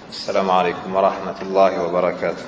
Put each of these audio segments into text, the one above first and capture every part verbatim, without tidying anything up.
السلام عليكم ورحمة الله وبركاته.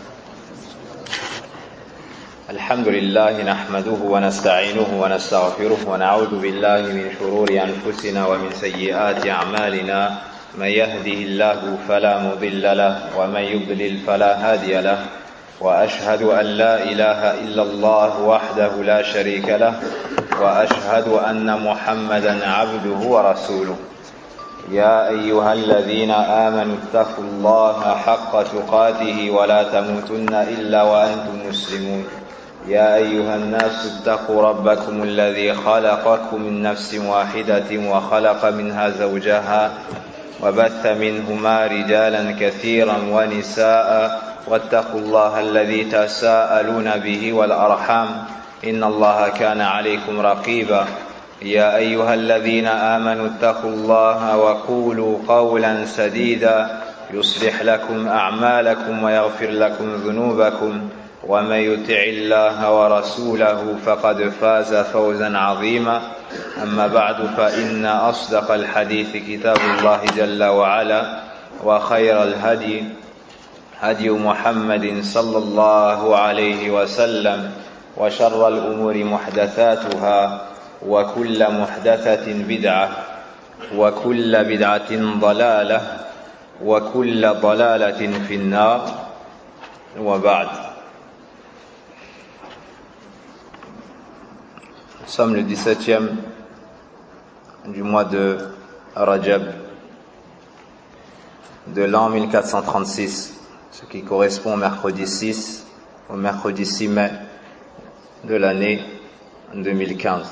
الحمد لله نحمده ونستعينه ونستغفره ونعوذ بالله من شرور أنفسنا ومن سيئات أعمالنا. من يهده الله فلا مضل له ومن يضلل فلا هادي له، وأشهد أن لا إله إلا الله وحده لا شريك له، وأشهد أن محمدا عبده ورسوله. يا أيها الذين آمنوا اتقوا الله حق تقاته ولا تموتن إلا وأنتم مسلمون. يا أيها الناس اتقوا ربكم الذي خلقكم من نفس واحدة وخلق منها زوجها وبث منهما رجالا كثيرا ونساء، واتقوا الله الذي تساءلون به والأرحام إن الله كان عليكم رقيبا. يا أيها الذين آمنوا اتقوا الله وقولوا قولا سديدا يصلح لكم أعمالكم ويغفر لكم ذنوبكم، ومن يطع الله ورسوله فقد فاز فوزا عظيما. أما بعد، فإن أصدق الحديث كتاب الله جل وعلا، وخير الهدي هدي محمد صلى الله عليه وسلم، وشر الأمور محدثاتها، وكل محدثة بدعة، وكل بدعة ضلالة، وكل ضلالة في النار، وبعد. Nous sommes le dix-septième du mois de Rajab de l'an mille quatre cent trente-six, ce qui correspond au mercredi six, au mercredi six mai de l'année deux mille quinze.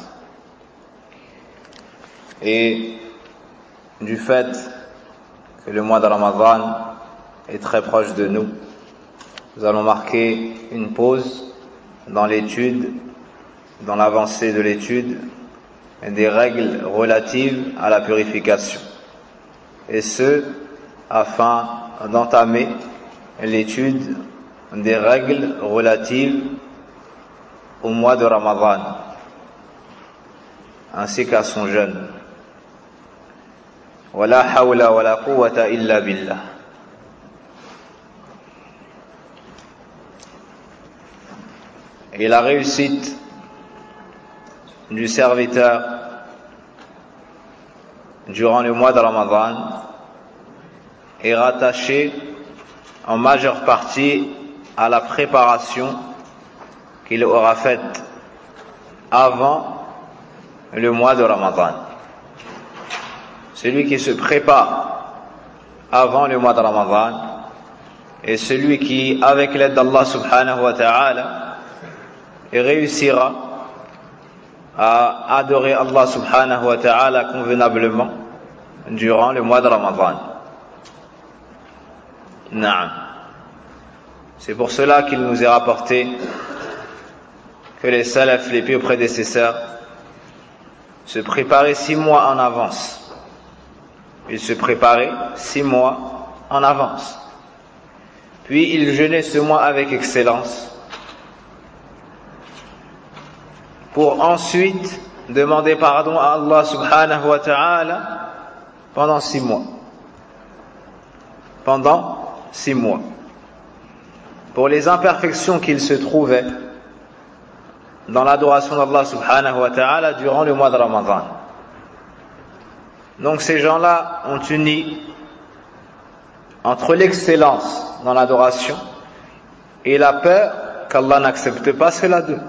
Et du fait que le mois de Ramadan est très proche de nous, nous allons marquer une pause dans l'étude, dans l'avancée de l'étude des règles relatives à la purification, et ce afin d'entamer l'étude des règles relatives au mois de Ramadan ainsi qu'à son jeûne. Wala hawla wala quwwata illa billah. Et la réussite du serviteur durant le mois de Ramadan est rattachée en majeure partie à la préparation qu'il aura faite avant le mois de Ramadan. Celui qui se prépare avant le mois de Ramadan est celui qui, avec l'aide d'Allah subhanahu wa ta'ala, réussira à adorer Allah subhanahu wa ta'ala convenablement durant le mois de Ramadan. Naam. C'est pour cela qu'il nous est rapporté que les salafs, les pieux prédécesseurs, se préparaient six mois en avance. Ils se préparaient six mois en avance. Puis ils jeûnaient ce mois avec excellence, pour ensuite demander pardon à Allah subhanahu wa ta'ala pendant six mois. Pendant six mois. Pour les imperfections qu'ils se trouvaient dans l'adoration d'Allah subhanahu wa ta'ala durant le mois de Ramadan. Donc ces gens-là ont uni entre l'excellence dans l'adoration et la peur qu'Allah n'accepte pas cela d'eux.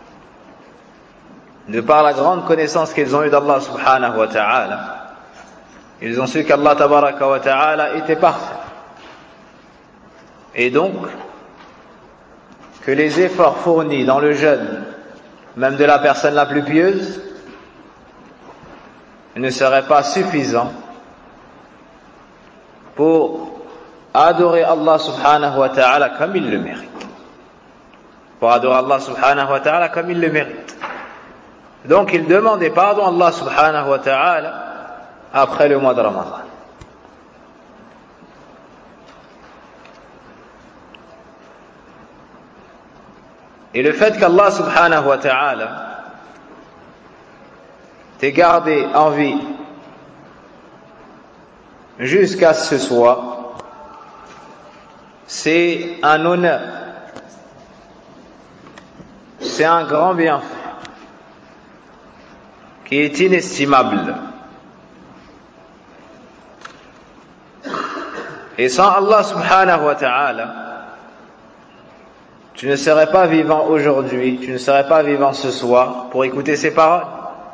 De par la grande connaissance qu'ils ont eue d'Allah subhanahu wa ta'ala, ils ont su qu'Allah tabaraka wa ta'ala était parfait. Et donc, que les efforts fournis dans le jeûne, même de la personne la plus pieuse, ne seraient pas suffisants pour adorer Allah subhanahu wa ta'ala comme il le mérite. Pour adorer Allah subhanahu wa ta'ala comme il le mérite. Donc il demandait pardon à Allah subhanahu wa ta'ala après le mois de Ramadan. Et le fait qu'Allah subhanahu wa ta'ala t'ait gardé en vie jusqu'à ce soir c'est un honneur, c'est un grand bienfait qui est inestimable. Et sans Allah subhanahu wa ta'ala, tu ne serais pas vivant aujourd'hui, tu ne serais pas vivant ce soir pour écouter ces paroles.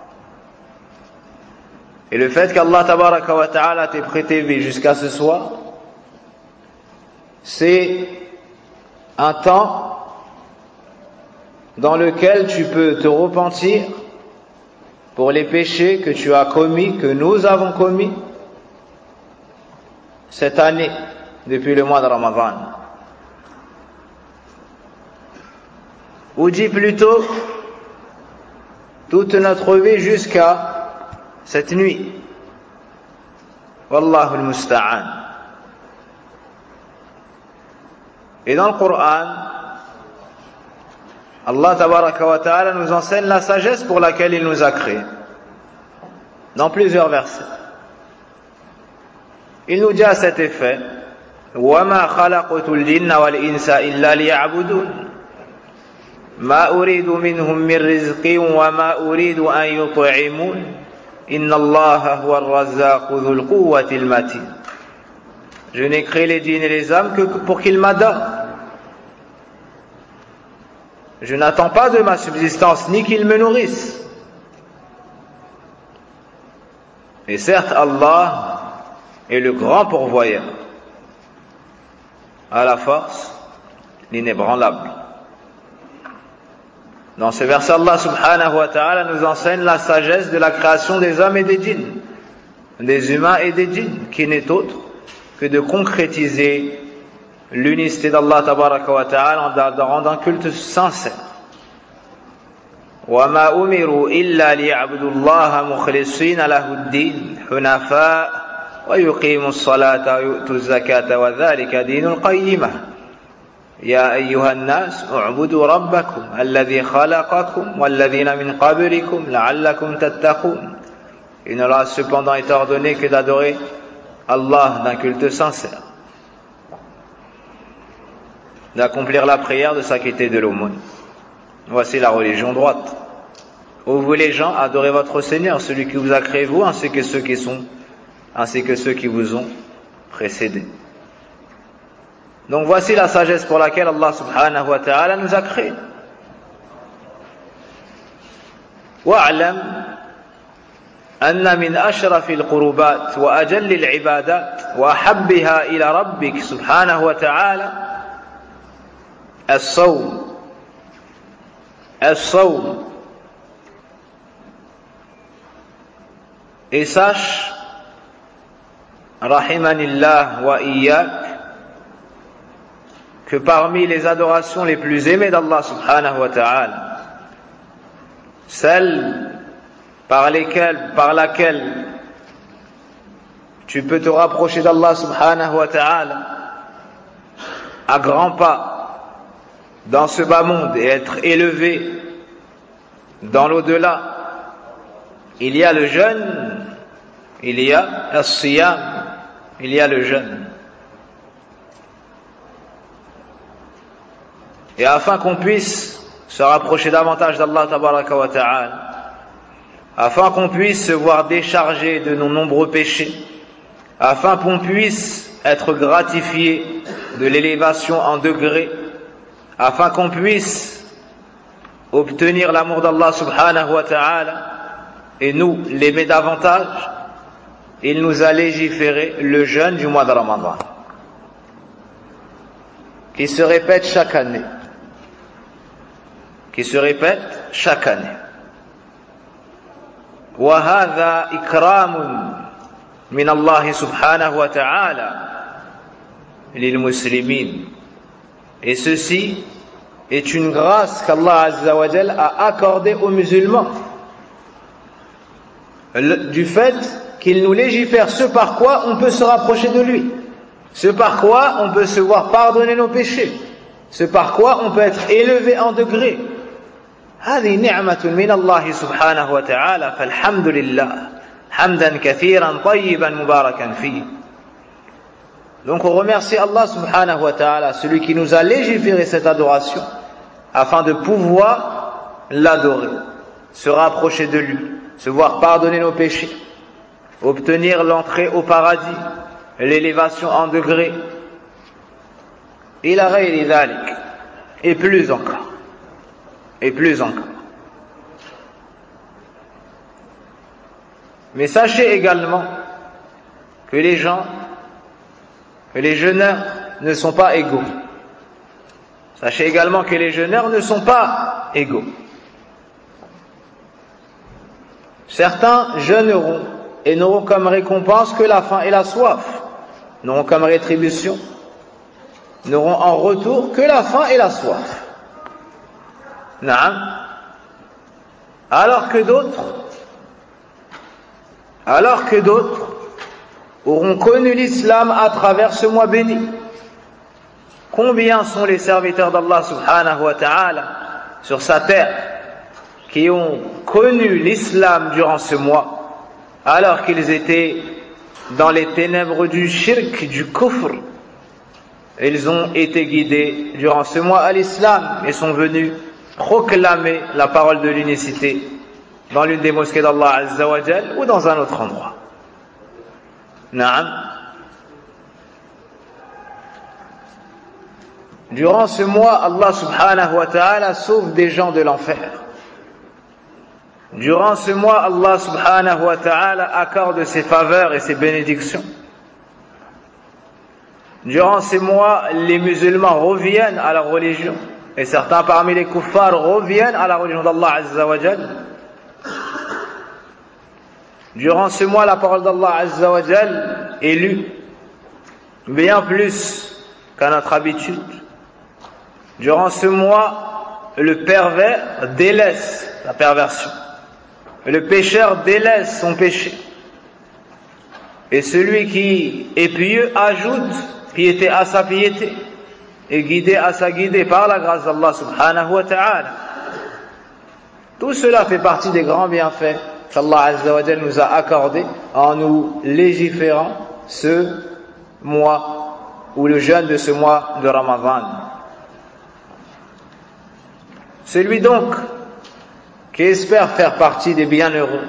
Et le fait qu'Allah tabaraka wa ta'ala t'ait prêté vie jusqu'à ce soir, c'est un temps dans lequel tu peux te repentir pour les péchés que tu as commis, que nous avons commis cette année, depuis le mois de Ramadan. Ou dit plutôt, toute notre vie jusqu'à cette nuit. Wallahu al-musta'an. Et dans le Coran, Allah tabaraka wa ta'ala nous enseigne la sagesse pour laquelle il nous a créés. Dans plusieurs versets. Il nous dit à cet effet, وَمَا خَلَقْتُ الْجِنَّ وَالْإِنسَ إِلَّا لِيَعْبُدُونَ ما أريد منهم من رزق وما أريد أن يطعمون إن الله هو الرزاق ذو القوة المتين. Je n'ai créé les djinns et les âmes que pour qu'ils m'adorent. Je n'attends pas de ma subsistance ni qu'ils me nourrissent. Et certes, Allah est le grand pourvoyeur, à la force, l'inébranlable. Dans ce verset, Allah subhanahu wa ta'ala nous enseigne la sagesse de la création des hommes et des djinns, des humains et des djinns, qui n'est autre que de concrétiser l'unicité d'Allah tabaraka wa ta'ala en rendant un culte sincère. وَمَا أُمِرُوا إِلَّا لِيَعْبُدُوا اللَّهَ مُخْلِصِينَ لَهُ الدِّينَ حُنَفَاءَ وَيُقِيمُوا الصَّلَاةَ وَيُؤْتُوا الزَّكَاةَ وَذَلِكَ دِينُ الْقَيِّمَةِ يا أيها الناس اعبدوا ربكم الذي خلقكم والذين من قبلكم لعلكم تتقون. Il ne leur a cependant été ordonné que d'adorer Allah d'un culte sincère, d'accomplir la prière, de s'acquitter de l'aumône. Voici la religion droite. Ô vous les gens, adorez votre Seigneur, celui qui vous a créé vous, ainsi que ceux qui sont, ainsi que ceux qui vous ont précédés. Donc voici la sagesse pour laquelle Allah subhanahu wa ta'ala nous a créés. وَاعْلَمْ أَنَّ مِنْ أَشْرَفِ الْقُرُبَاتِ وَأَجَلِّ الْعِبَادَاتِ وَأَحَبِّهَا إِلَى رَبِّكَ سُبْحَانَهُ وَتَعَالَى الصَّوْمُ الصَّوْمُ. Et sache, rahimanillah wa iyyak, que parmi les adorations les plus aimées d'Allah subhanahu wa ta'ala, celle par lesquelles, par laquelle tu peux te rapprocher d'Allah subhanahu wa ta'ala à grands pas dans ce bas monde et être élevé dans l'au-delà, il y a le jeûne, il y a as-siyam, il y a le jeûne. Et afin qu'on puisse se rapprocher davantage d'Allah tabaraka wa ta'ala, afin qu'on puisse se voir décharger de nos nombreux péchés, afin qu'on puisse être gratifié de l'élévation en degrés, afin qu'on puisse obtenir l'amour d'Allah subhanahu wa ta'ala et nous l'aimer davantage, il nous a légiféré le jeûne du mois de Ramadan, qui se répète chaque année. qui se répète chaque année. وَهَذَا إِكْرَامٌ مِنَ اللَّهِ سُبْحَانَهُ وَتَعَالَى لِلْمُسْلِمِينَ. Et ceci est une grâce qu'Allah Azza wa Jal a accordée aux musulmans, Le, du fait qu'il nous légifère ce par quoi on peut se rapprocher de lui, ce par quoi on peut se voir pardonner nos péchés, ce par quoi on peut être élevé en degré. هذه نعمة من الله سبحانه وتعالى فالحمد لله حمدا كثيرا طيبا مباركا فيه. Donc on remercie Allah subhanahu wa ta'ala, celui qui nous a légiféré cette adoration, afin de pouvoir l'adorer, se rapprocher de lui, se voir pardonner nos péchés, obtenir l'entrée au paradis, l'élévation en degrés, ila ghayri dhalik, et plus encore, et plus encore. Mais sachez également que les gens, que les jeûneurs ne sont pas égaux. Sachez également que les jeûneurs ne sont pas égaux. Certains jeûneront et n'auront comme récompense que la faim et la soif, n'auront comme rétribution, n'auront en retour que la faim et la soif. Naam. Alors que d'autres, alors que d'autres auront connu l'islam à travers ce mois béni. Combien sont les serviteurs d'Allah subhanahu wa ta'ala sur sa terre qui ont connu l'islam durant ce mois alors qu'ils étaient dans les ténèbres du shirk, du kufr. Ils ont été guidés durant ce mois à l'islam et sont venus proclamer la parole de l'unicité dans l'une des mosquées d'Allah Azza wa Jal ou dans un autre endroit. Naam. Durant ce mois, Allah subhanahu wa ta'ala sauve des gens de l'enfer. Durant ce mois, Allah subhanahu wa ta'ala accorde ses faveurs et ses bénédictions. Durant ces mois, les musulmans reviennent à leur religion. Et certains parmi les kuffars reviennent à la religion d'Allah Azza wa Jal. Durant ce mois, la parole d'Allah Azza wa Jal est lue bien plus qu'à notre habitude. Durant ce mois, le pervers délaisse la perversion. Le pécheur délaisse son péché. Et celui qui est pieux ajoute piété à sa piété et guidé à sa guidée par la grâce d'Allah subhanahu wa ta'ala. Tout cela fait partie des grands bienfaits qu'Allah Azza wa Jal nous a accordés en nous légiférant ce mois ou le jeûne de ce mois de Ramadan. Celui donc qui espère faire partie des bienheureux,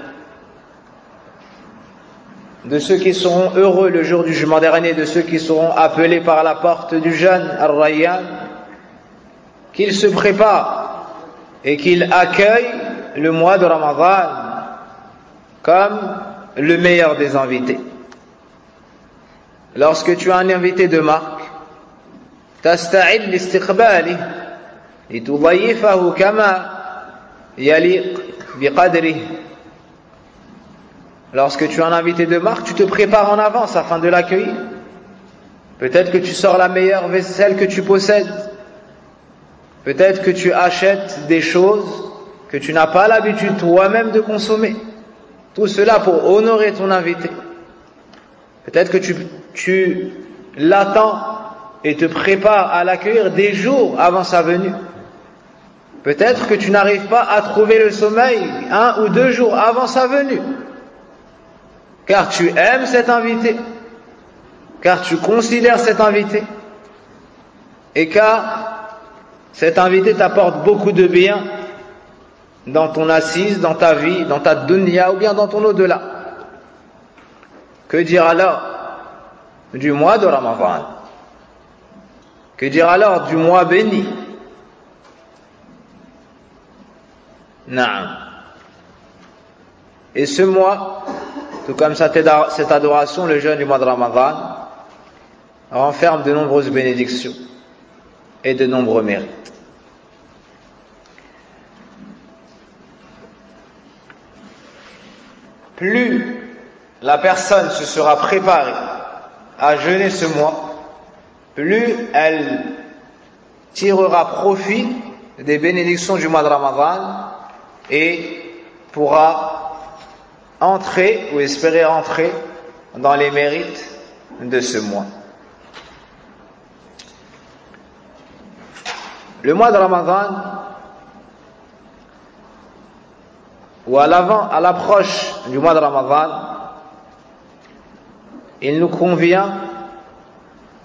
de ceux qui seront heureux le jour du jugement dernier, de ceux qui seront appelés par la porte du jeûne, Ar-Rayyan, qu'il se prépare et qu'il accueille le mois de Ramadan comme le meilleur des invités. Lorsque tu as un invité de marque, tasta'id l'istiqbali litudayyifahu kama yaliq biqadrihi. Lorsque tu as un invité de marque, tu te prépares en avance afin de l'accueillir. Peut-être que tu sors la meilleure vaisselle que tu possèdes. Peut-être que tu achètes des choses que tu n'as pas l'habitude toi-même de consommer. Tout cela pour honorer ton invité. Peut-être que tu, tu l'attends et te prépares à l'accueillir des jours avant sa venue. Peut-être que tu n'arrives pas à trouver le sommeil un ou deux jours avant sa venue. Car tu aimes cet invité, car tu considères cet invité, et car cet invité t'apporte beaucoup de bien dans ton assise, dans ta vie, dans ta dunya ou bien dans ton au-delà. Que dire alors du mois de Ramadan? Que dire alors du mois béni? Naam. Et ce mois, tout comme cette adoration, le jeûne du mois de Ramadan, renferme de nombreuses bénédictions et de nombreux mérites. Plus la personne se sera préparée à jeûner ce mois, plus elle tirera profit des bénédictions du mois de Ramadan et pourra entrer ou espérer entrer dans les mérites de ce mois. Le mois de Ramadan, ou à l'avant, à l'approche du mois de Ramadan, il nous convient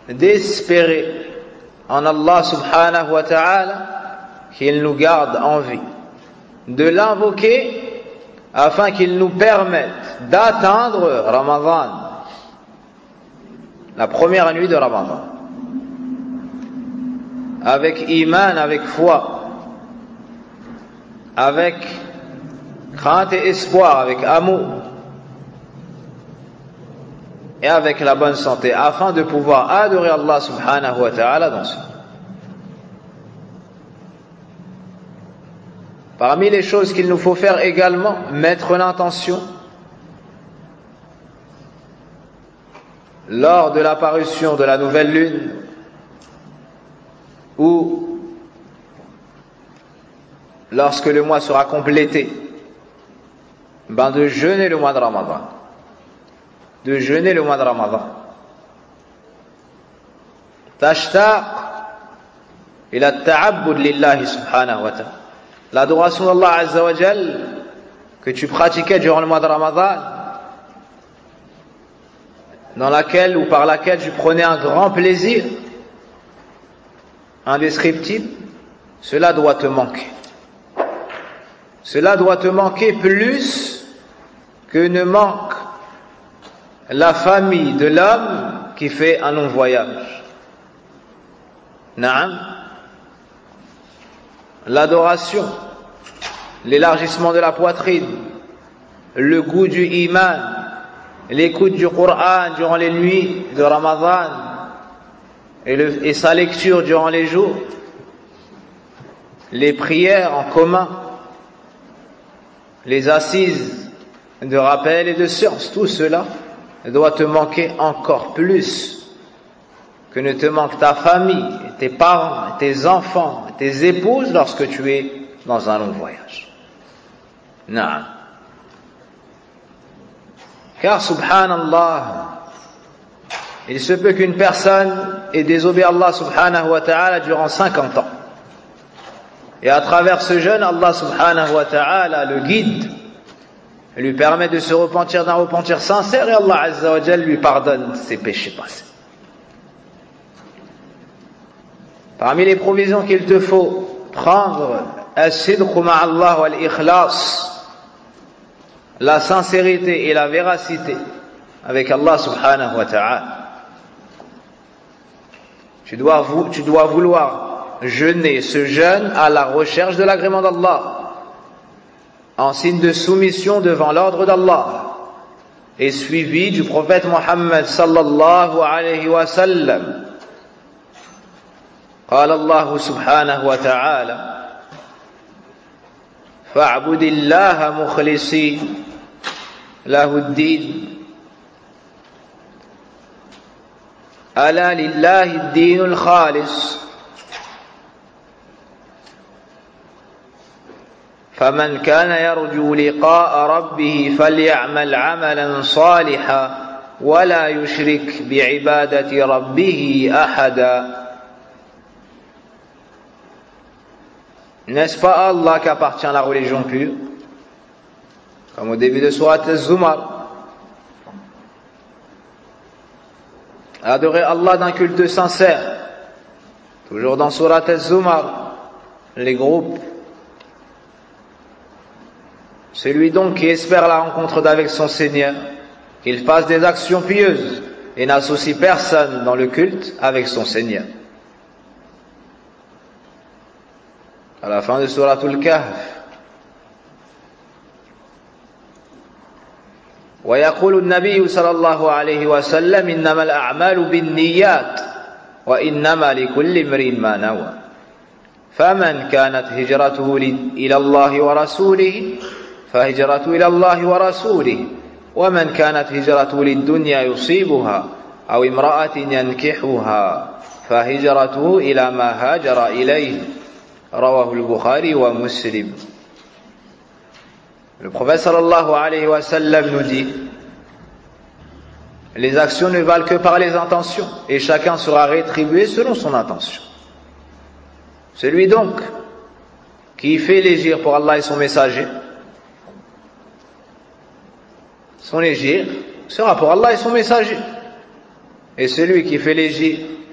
d'espérer en Allah subhanahu wa ta'ala qu'il nous garde en vie, de l'invoquer afin qu'il nous permette d'atteindre Ramadan, la première nuit de Ramadan, avec iman, avec foi, avec crainte et espoir, avec amour et avec la bonne santé, afin de pouvoir adorer Allah subhanahu wa ta'ala dans ce monde. Parmi les choses qu'il nous faut faire également, mettre l'intention lors de l'apparition de la nouvelle lune ou lorsque le mois sera complété, ben de jeûner le mois de Ramadan. De jeûner le mois de Ramadan. Tashtaq ila ta'abbud lillahi subhanahu wa ta'ala. L'adoration d'Allah Azza wa Jal que tu pratiquais durant le mois de Ramadan, dans laquelle ou par laquelle tu prenais un grand plaisir indescriptible, cela doit te manquer. Cela doit te manquer plus que ne manque la famille de l'homme qui fait un long voyage. Naam. L'adoration, l'élargissement de la poitrine, le goût du iman, l'écoute du Coran durant les nuits de Ramadan et, le, et sa lecture durant les jours, les prières en commun, les assises de rappel et de science, tout cela doit te manquer encore plus que ne te manque ta famille, tes parents, tes enfants, tes épouses lorsque tu es dans un long voyage. Naam. Car subhanallah, il se peut qu'une personne ait désobéi à Allah subhanahu wa ta'ala durant cinquante ans. Et à travers ce jeûne, Allah subhanahu wa ta'ala le guide, lui permet de se repentir d'un repentir sincère et Allah azza wa jal lui pardonne ses péchés passés. Parmi les provisions qu'il te faut prendre, as-sidqu ma'allah wal-ikhlas, la sincérité et la véracité avec Allah subhanahu wa ta'ala. Tu dois, tu dois vouloir jeûner ce jeûne à la recherche de l'agrément d'Allah, en signe de soumission devant l'ordre d'Allah, et suivi du prophète Muhammad sallallahu alayhi wa sallam. قال الله سبحانه وتعالى فاعبد الله مخلصين له الدين ألا لله الدين الخالص فمن كان يرجو لقاء ربه فليعمل عملا صالحا ولا يشرك بعبادة ربه أحدا. N'est-ce pas à Allah qu'appartient la religion pure? Comme au début de Surat Az-Zumar. Adorer Allah d'un culte sincère. Toujours dans Surat Az-Zumar, les groupes. Celui donc qui espère la rencontre d'avec son Seigneur, qu'il fasse des actions pieuses et n'associe personne dans le culte avec son Seigneur. À la fin de Suratul Kahf. ويقول النبي صلى الله عليه وسلم إنما الأعمال بالنيات وإنما لكل امرئ ما نوى فمن كانت هجرته إلى الله ورسوله فهجرته إلى الله ورسوله ومن كانت هجرته للدنيا يصيبها أو امرأة ينكحها فهجرته إلى ما هاجر إليه رواه البخاري ومسلم. Le prophète sallallahu alayhi wa sallam nous dit: les actions ne valent que par les intentions et chacun sera rétribué selon son intention. Celui donc qui fait l'hégire pour Allah et son messager, son hégire sera pour Allah et son messager. Et celui qui fait l'hégire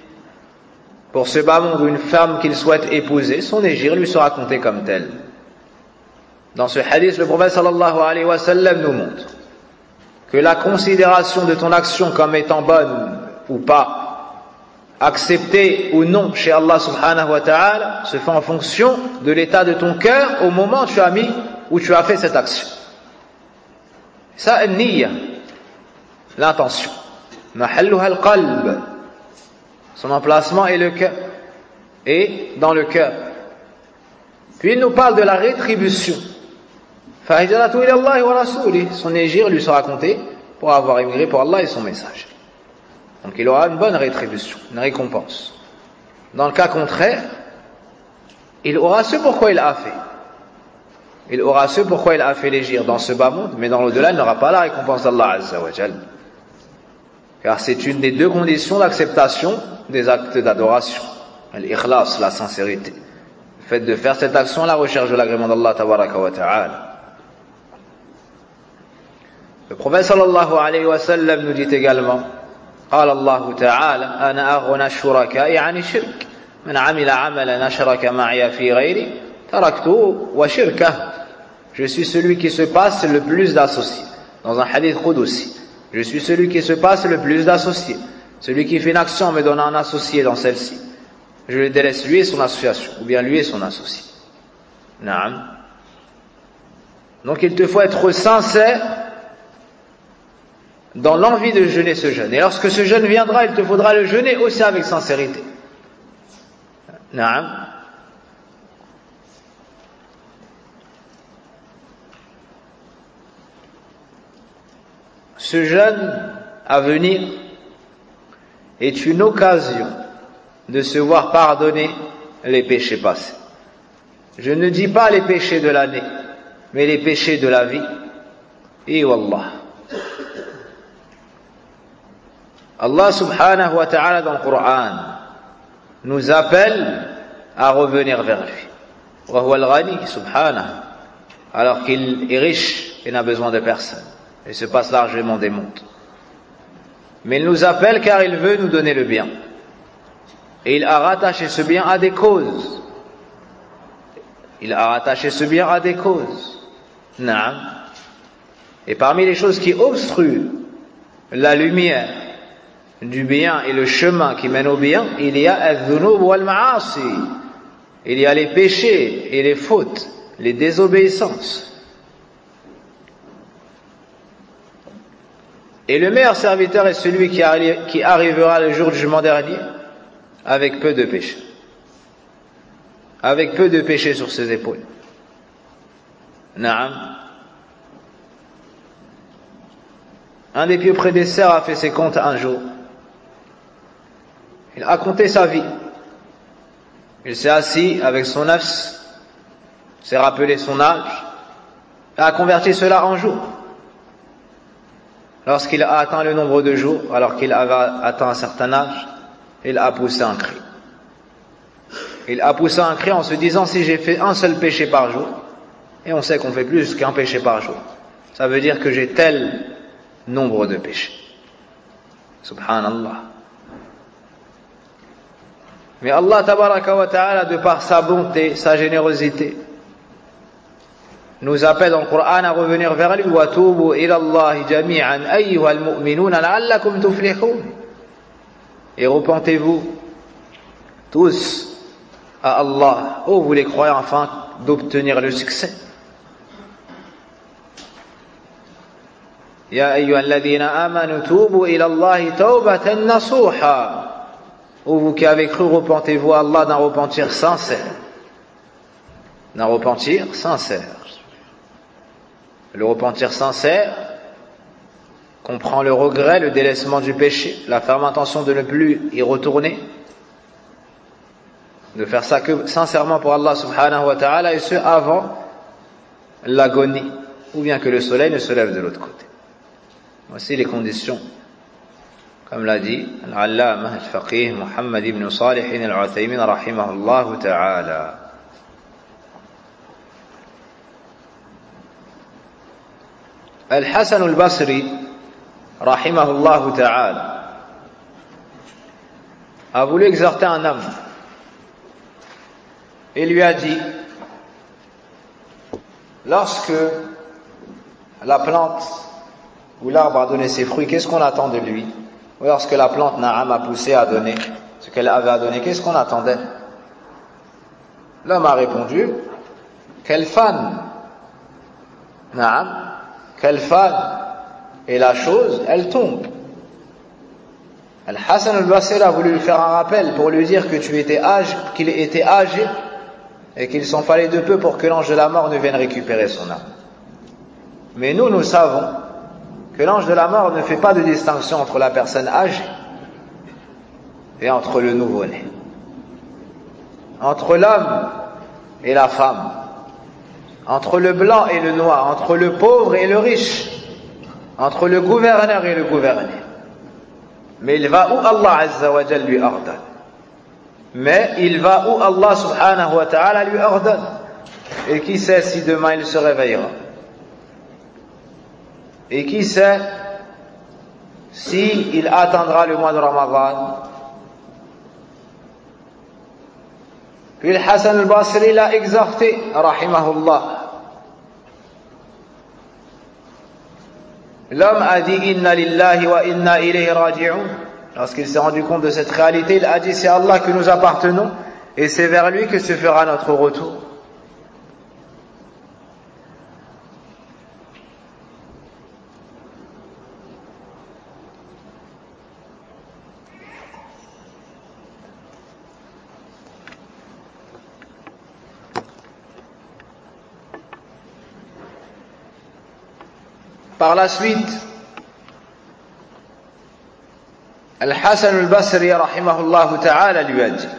pour ce bas monde ou une femme qu'il souhaite épouser, son hégire lui sera compté comme tel. Dans ce hadith, le prophète sallallahu alayhi wa sallam nous montre que la considération de ton action comme étant bonne ou pas, acceptée ou non chez Allah subhanahu wa ta'ala, se fait en fonction de l'état de ton cœur au moment où tu as mis, où tu as fait cette action. Ça, an-niyya, l'intention. Mahalluha al-qalb, son emplacement est le cœur, et dans le cœur. Puis il nous parle de la rétribution. Fahijratu ila Allah wa rasoulih, son hégire lui sera compté pour avoir émigré pour Allah et son message. Donc il aura une bonne rétribution, une récompense. Dans le cas contraire, il aura ce pourquoi il a fait. Il aura ce pourquoi il a fait l'hégire dans ce bas monde, mais dans l'au-delà, il n'aura pas la récompense d'Allah Azza wa Jal. Car c'est une des deux conditions d'acceptation des actes d'adoration. L'ikhlas, la sincérité. Le fait de faire cette action à la recherche de l'agrément d'Allah tabaraka wa ta'ala. Le prophète sallallahu alayhi wa sallam nous dit également, قال الله تعالى أنا أغنى الشركاء عن الشرك من عمل عملا أشرك معي في غيري تركته وشركه. Je suis celui qui se passe le plus d'associés. Dans un hadith Qudusi, je suis celui qui se passe le plus d'associés. Celui qui fait une action en me donnant un associé dans celle-ci, je le délaisse lui et son association, ou bien lui et son associé. Naam. Donc il te faut être sincère dans l'envie de jeûner ce jeûne. Et lorsque ce jeûne viendra, il te faudra le jeûner aussi avec sincérité. Naam. Ce jeûne à venir est une occasion de se voir pardonner les péchés passés. Je ne dis pas les péchés de l'année, mais les péchés de la vie. Et wallah. Allah subhanahu wa ta'ala dans le Coran nous appelle à revenir vers lui. Wa huwa al-ghani subhanahu, alors qu'il est riche et n'a besoin de personne. Il se passe largement des mondes. Mais il nous appelle car il veut nous donner le bien. Et il a rattaché ce bien à des causes. Il a rattaché ce bien à des causes. Naam. Et parmi les choses qui obstruent la lumière du bien et le chemin qui mène au bien, il y a al-dhunub wal-ma'asi. Il y a les péchés et les fautes, les désobéissances. Et le meilleur serviteur est celui qui, arri- qui arrivera le jour du jugement dernier avec peu de péchés. Avec peu de péchés sur ses épaules. Naam. Un des pieux prédécesseurs a fait ses comptes un jour. Il a compté sa vie. Il s'est assis avec son nafs, s'est rappelé son âge, et a converti cela en jours. Lorsqu'il a atteint le nombre de jours, alors qu'il avait atteint un certain âge, il a poussé un cri. Il a poussé un cri en se disant, si j'ai fait un seul péché par jour, et on sait qu'on fait plus qu'un péché par jour, ça veut dire que j'ai tel nombre de péchés. Subhanallah. Mais Allah tabaraka wa ta'ala, de par sa bonté, sa générosité, nous appelle dans le Coran à revenir vers lui. وَتُوبُوا إِلَى اللَّهِ جَمِيعًا أَيُّهَا الْمُؤْمِنُونَ لَعَلَّكُمْ تُفْلِحُونَ. Et repentez-vous tous à Allah, ô vous les croyants, afin d'obtenir le succès. يَا أَيُّهَا الَّذِينَ آمَنُوا تُوبُوا إِلَى اللَّهِ تَوْبَةً نَصُوحًا. Ô vous qui avez cru, repentez-vous à Allah d'un repentir sincère. D'un repentir sincère. Le repentir sincère comprend le regret, le délaissement du péché, la ferme intention de ne plus y retourner, de faire ça que sincèrement pour Allah subhanahu wa ta'ala, et ce avant l'agonie, ou bien que le soleil ne se lève de l'autre côté. Voici les conditions, comme l'a dit al-Allama al-Faqih Muhammad ibn Salih al-Uthaymin rahimahullah ta'ala. Al-Hasan al-Basri rahimahullah ta'ala a voulu exhorter un homme et lui a dit, lorsque la plante ou l'arbre a donné ses fruits, qu'est-ce qu'on attend de lui? Ou lorsque la plante Na'am a poussé à donner ce qu'elle avait à donner, qu'est-ce qu'on attendait? L'homme a répondu, quelle fan, Na'am, quelle fan, et la chose, elle tombe. Al-Hassan al-Basri a voulu lui faire un rappel pour lui dire que tu étais âgé, qu'il était âgé et qu'il s'en fallait de peu pour que l'ange de la mort ne vienne récupérer son âme. Mais nous, nous savons que l'ange de la mort ne fait pas de distinction entre la personne âgée et entre le nouveau-né, entre l'homme et la femme, entre le blanc et le noir, entre le pauvre et le riche, entre le gouverneur et le gouverné. Mais il va où Allah Azza wa Jal lui ordonne. Mais il va où Allah subhanahu wa ta'ala lui ordonne. Et qui sait si demain il se réveillera? Et qui sait si il attendra le mois de Ramadan? Puis le Hassan al-Basri l'a exhorté, rahimahullah. L'homme a dit inna lillahi wa inna ilayhi raji'un. Lorsqu'il s'est rendu compte de cette réalité, il a dit c'est Allah que nous appartenons et c'est vers lui que se fera notre retour. Par la suite, Al-Hassan al-Basri rahimahullah ta'ala lui a dit,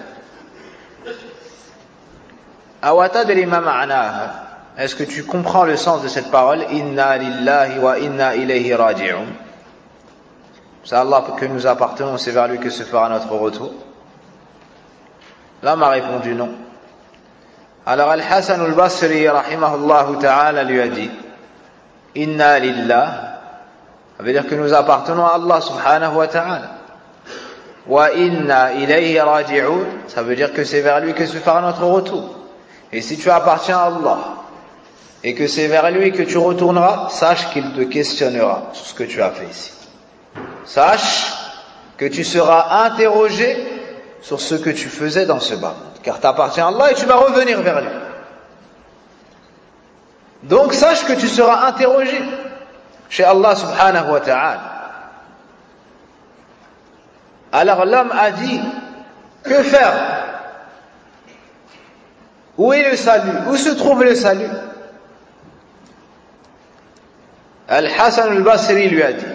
Awa tadri ma ma'naha, est-ce que tu comprends le sens de cette parole? Inna lillahi wa inna ilayhi raji'un. C'est Allah que nous appartenons, c'est vers lui que se fera notre retour. L'homme a répondu non. Alors Al-Hassan al-Basri rahimahullah ta'ala lui a dit, Inna lillah, ça veut dire que nous appartenons à Allah subhanahu wa ta'ala. Wa inna ilayhi raji'un, ça veut dire que c'est vers lui que se fera notre retour. Et si tu appartiens à Allah et que c'est vers lui que tu retourneras, sache qu'il te questionnera sur ce que tu as fait ici. Sache que tu seras interrogé sur ce que tu faisais dans ce bas monde, car tu appartiens à Allah et tu vas revenir vers lui. Donc sache que tu seras interrogé chez Allah subhanahu wa ta'ala. Alors l'homme a dit, que faire? Où est le salut? Où se trouve le salut? Al-Hassan al-Basri lui a dit,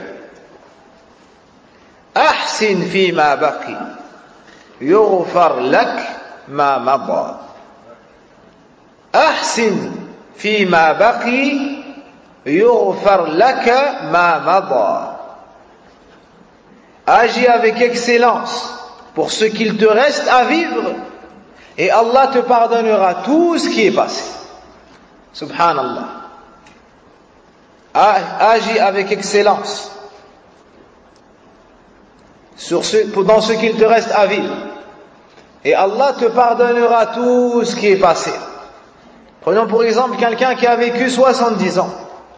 Ahsin fi ma baqi, yughfar lak ma mada. Ahsin fi ma baqi, yughfar laka ma mada. Agis avec excellence pour ce qu'il te reste à vivre et Allah te pardonnera tout ce qui est passé. Subhanallah. Agis avec excellence sur ce, dans ce qu'il te reste à vivre et Allah te pardonnera tout ce qui est passé. Prenons pour exemple quelqu'un qui a vécu soixante-dix ans.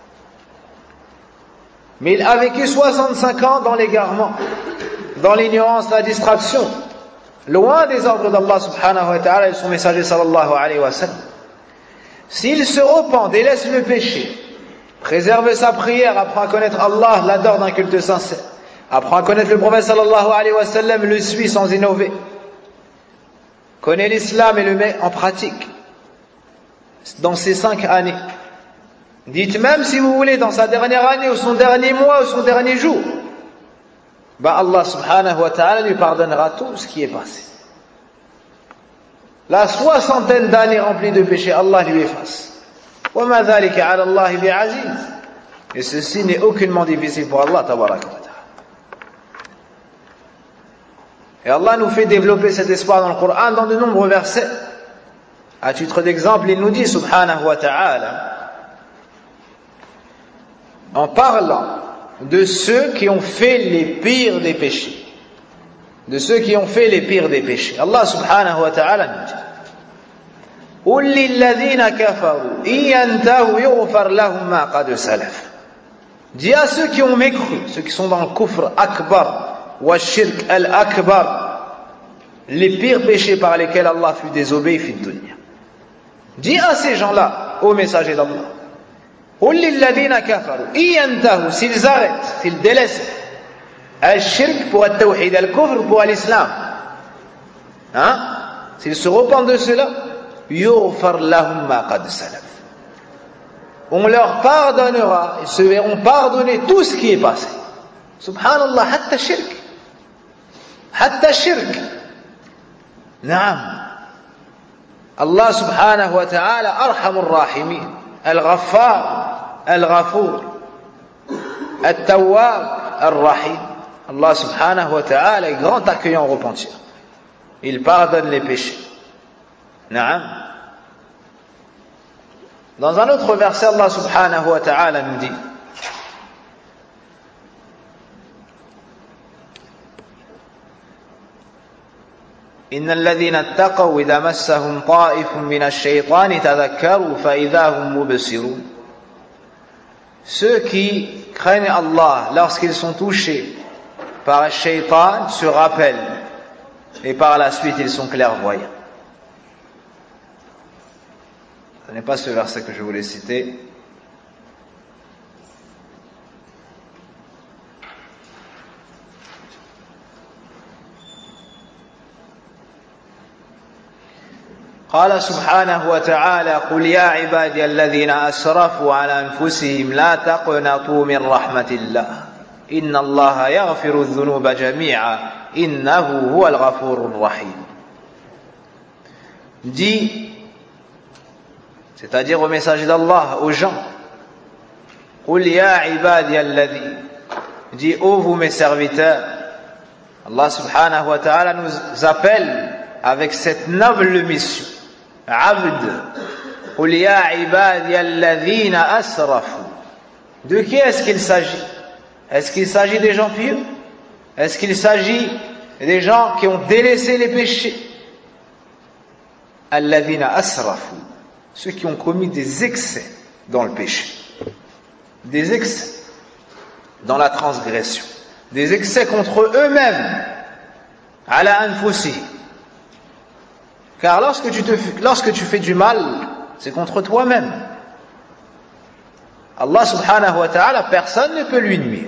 Mais il a vécu soixante-cinq ans dans l'égarement, dans l'ignorance, la distraction, loin des ordres d'Allah subhanahu wa ta'ala et de son messager sallallahu alayhi wa sallam. S'il se repent, délaisse le péché, préserve sa prière, apprend à connaître Allah, l'adore d'un culte sincère, apprend à connaître le prophète sallallahu alayhi wa sallam, le suit sans innover, connaît l'islam et le met en pratique dans ces cinq années. Dites même si vous voulez dans sa dernière année ou son dernier mois ou son dernier jour, ben Allah subhanahu wa ta'ala lui pardonnera tout ce qui est passé. La soixantaine d'années remplies de péché, Allah lui efface. وَمَا ذَلِكَ عَلَى اللَّهِ بِعَزِيزٍ. Et ceci n'est aucunement difficile pour Allah tabaraka wa ta'ala. Et Allah nous fait développer cet espoir dans le Coran dans de nombreux versets. À titre d'exemple, il nous dit subhanahu wa ta'ala, en parlant de ceux qui ont fait les pires des péchés, de ceux qui ont fait les pires des péchés. Allah subhanahu wa ta'ala nous dit, قل للذين كفروا إن ينتهوا يغفر لهم ما قد سلف. Dis à ceux qui ont mécru, ceux qui sont dans le kufr akbar wa shirk al-akbar, les pires péchés par lesquels Allah fut désobéi fi dunya. Dis à ces gens-là, ô messager d'Allah, قل للذين كفروا إن ينتهوا, s'ils arrêtent, s'ils délaissent al-shirk pour le tawhid, al-kufr pour l'islam, hein, s'ils se repentent de cela, يغفر لهم ما قد سلف, on leur pardonnera, ils se verront pardonner tout ce qui est passé. Subhanallah, hatta shirk, hatta shirk. Naam. Allah subhanahu wa ta'ala arhamur rahimin, al-ghaffar, al-ghafour, al-tawwab, al-rahim. Allah subhanahu wa ta'ala est grand accueillant au repentir. Il pardonne les péchés. Naam. Dans un autre verset, Allah subhanahu wa ta'ala nous dit إن الذين اتقوا إذا مسهم طائف من الشيطان تذكروا فإذا هم مبصرون. Ceux qui craignent Allah lorsqu'ils sont touchés par un shaitan se rappellent et par la suite ils sont clairvoyants. Ce n'est pas ce verset que je voulais citer. قال سبحانه وتعالى قل يا عبادي الذين أسرفوا على أنفسهم لا تقنطوا من رحمة الله إن الله يغفر الذنوب جميعا إنه هو الغفور الرحيم. Dis, c'est-à-dire au message d'Allah, aux gens, قل يا عبادي الذين, dis ô vous mes serviteurs. Allah subhanahu wa ta'ala nous appelle avec cette noble mission. Abd, قل يا عبادي الذين أسرفوا. De qui est-ce qu'il s'agit? Est-ce qu'il s'agit des gens pieux? Est-ce qu'il s'agit des gens qui ont délaissé les péchés? الذين أسرفوا, ceux qui ont commis des excès dans le péché, des excès dans la transgression, des excès contre eux-mêmes, ala anfusihim. Car lorsque tu, te, lorsque tu fais du mal, c'est contre toi-même. Allah subhanahu wa ta'ala, personne ne peut lui nuire.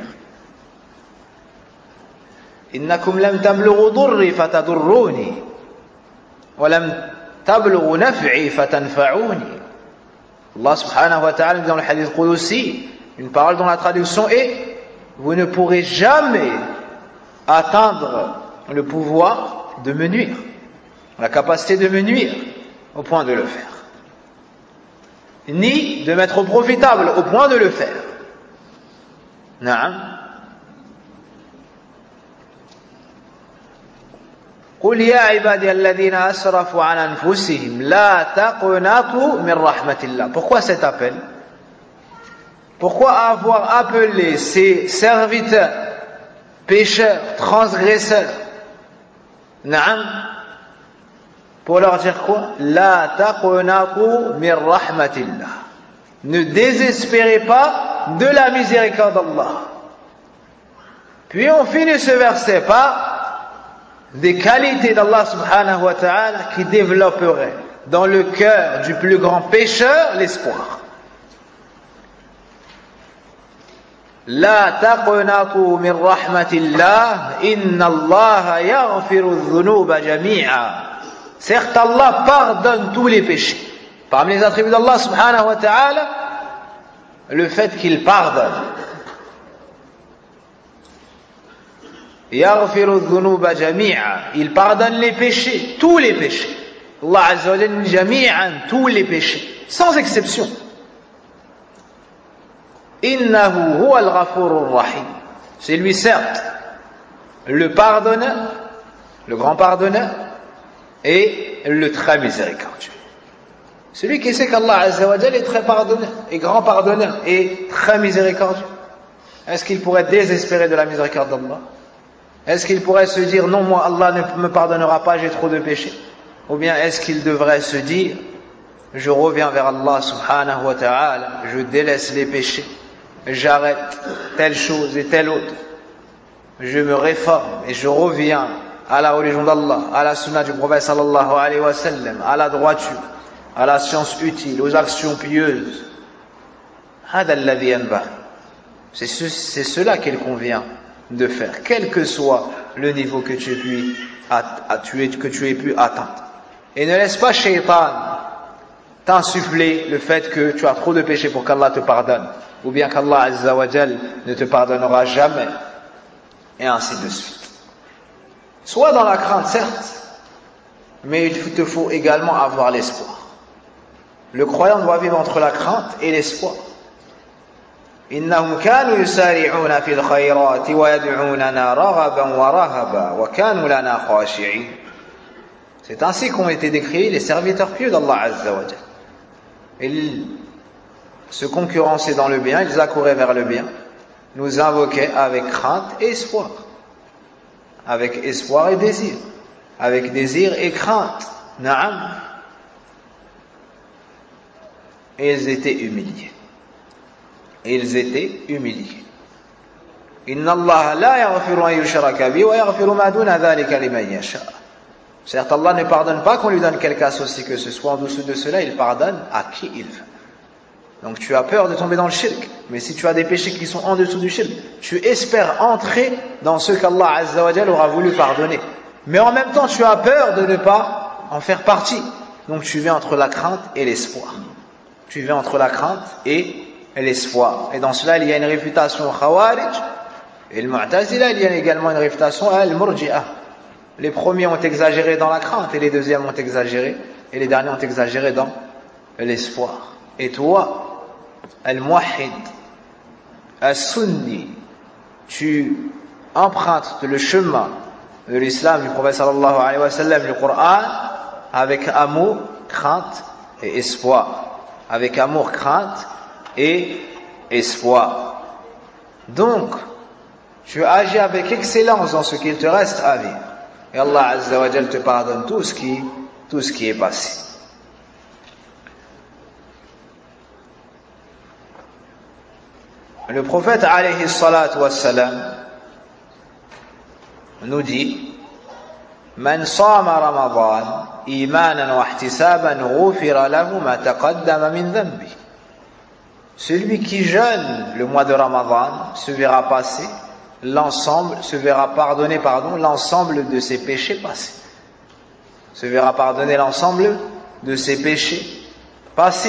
Innakum lam tablughu durri fatadurruni wa lam tablughu naf'i fatanfa'uni. Allah subhanahu wa ta'ala dans le hadith Qudusi, une parole dont la traduction est: vous ne pourrez jamais atteindre le pouvoir de me nuire, la capacité de me nuire au point de le faire, ni de m'être profitable au point de le faire. Naam. قل يا عبادي الذين أسرفوا على أنفسهم لا تقنطوا من رحمة الله. Pourquoi cet appel? Pourquoi avoir appelé ces serviteurs pécheurs, transgresseurs, Naam, pour leur dire quoi? La taqnatu min rahmatillah. Ne désespérez pas de la miséricorde d'Allah. Puis on finit ce verset par des qualités d'Allah subhanahu wa ta'ala qui développeraient dans le cœur du plus grand pécheur l'espoir. La taqnatu min rahmatillah inna Allah yaghfiru dhunuba jami'a. Certes, Allah pardonne tous les péchés. Parmi les attributs d'Allah subhanahu wa ta'ala, le fait qu'il pardonne. Yaghfiru dhunuba jami'a. Il pardonne les péchés, tous les péchés. Allah azza wa jalla jami'an, tous les péchés, sans exception. Innahu huwa al-ghafurur rahim. C'est lui certes le pardonneur, le grand pardonneur et le très miséricordieux. Celui qui sait qu'Allah azza wa jalla est très pardonneur et grand pardonneur et très miséricordieux, est-ce qu'il pourrait désespérer de la miséricorde d'Allah? Est-ce qu'il pourrait se dire non, moi Allah ne me pardonnera pas, j'ai trop de péchés? Ou bien est-ce qu'il devrait se dire je reviens vers Allah subhanahu wa ta'ala, je délaisse les péchés, j'arrête telle chose et telle autre, je me réforme et je reviens à la religion d'Allah, à la sunna du prophète sallallahu alayhi wa sallam, à la droiture, à la science utile, aux actions pieuses. C'est ce, c'est cela qu'il convient de faire, quel que soit le niveau que tu aies pu, que tu aies pu atteindre. Et ne laisse pas Shaitan t'insuffler le fait que tu as trop de péchés pour qu'Allah te pardonne, ou bien qu'Allah Azza wa Jal ne te pardonnera jamais, et ainsi de suite. Sois dans la crainte, certes, mais il te faut également avoir l'espoir. Le croyant doit vivre entre la crainte et l'espoir. إنهم كانوا يسارعون في الخيرات ويدعوننا رغبا ورهبا وكانوا لنا خاشعين. C'est ainsi qu'ont été décrits les serviteurs pieux d'Allah Azza wa Jal. Ils se concurrençaient dans le bien, ils accouraient vers le bien, nous invoquaient avec crainte et espoir, avec espoir et désir, avec désir et crainte. Naam. Et ils étaient humiliés. Ils étaient humiliés. Inna Allah la yaghfiru an yushraka bi wa yaghfiru ma duna dhalika liman yasha. Certes, Allah ne pardonne pas qu'on lui donne quelque associé que ce soit. En dessous de cela, il pardonne à qui il veut. Donc tu as peur de tomber dans le shirk, mais si tu as des péchés qui sont en dessous du shirk, tu espères entrer dans ce qu'Allah Azza wa Jal aura voulu pardonner. Mais en même temps, tu as peur de ne pas en faire partie. Donc tu vis entre la crainte et l'espoir. Tu vis entre la crainte et l'espoir. Et dans cela, il y a une réfutation au Khawarij, et le Mu'tazila, il y a également une réfutation à Al-Murji'ah. Les premiers ont exagéré dans la crainte, et les deuxièmes ont exagéré, et les derniers ont exagéré dans l'espoir. Et toi, Al-Muwahhid, Al-Sunni, tu empruntes le chemin de l'islam, du prophète sallallahu alayhi wa sallam, le Coran, avec amour, crainte et espoir. Avec amour, crainte et espoir. Donc, tu agis avec excellence dans ce qu'il te reste à vivre. Et Allah Azza wa Jal te pardonne tout ce qui, tout ce qui est passé. Le prophète alayhi salatu wassalam nous dit: Man sama Ramadan imanan wa ihtisaban ghufira lahu ma taqaddama min dhanbi. Celui qui jeûne le mois de Ramadan se verra passer l'ensemble, se verra pardonner, pardon, l'ensemble de ses péchés passés. Se verra pardonner l'ensemble de ses péchés passés.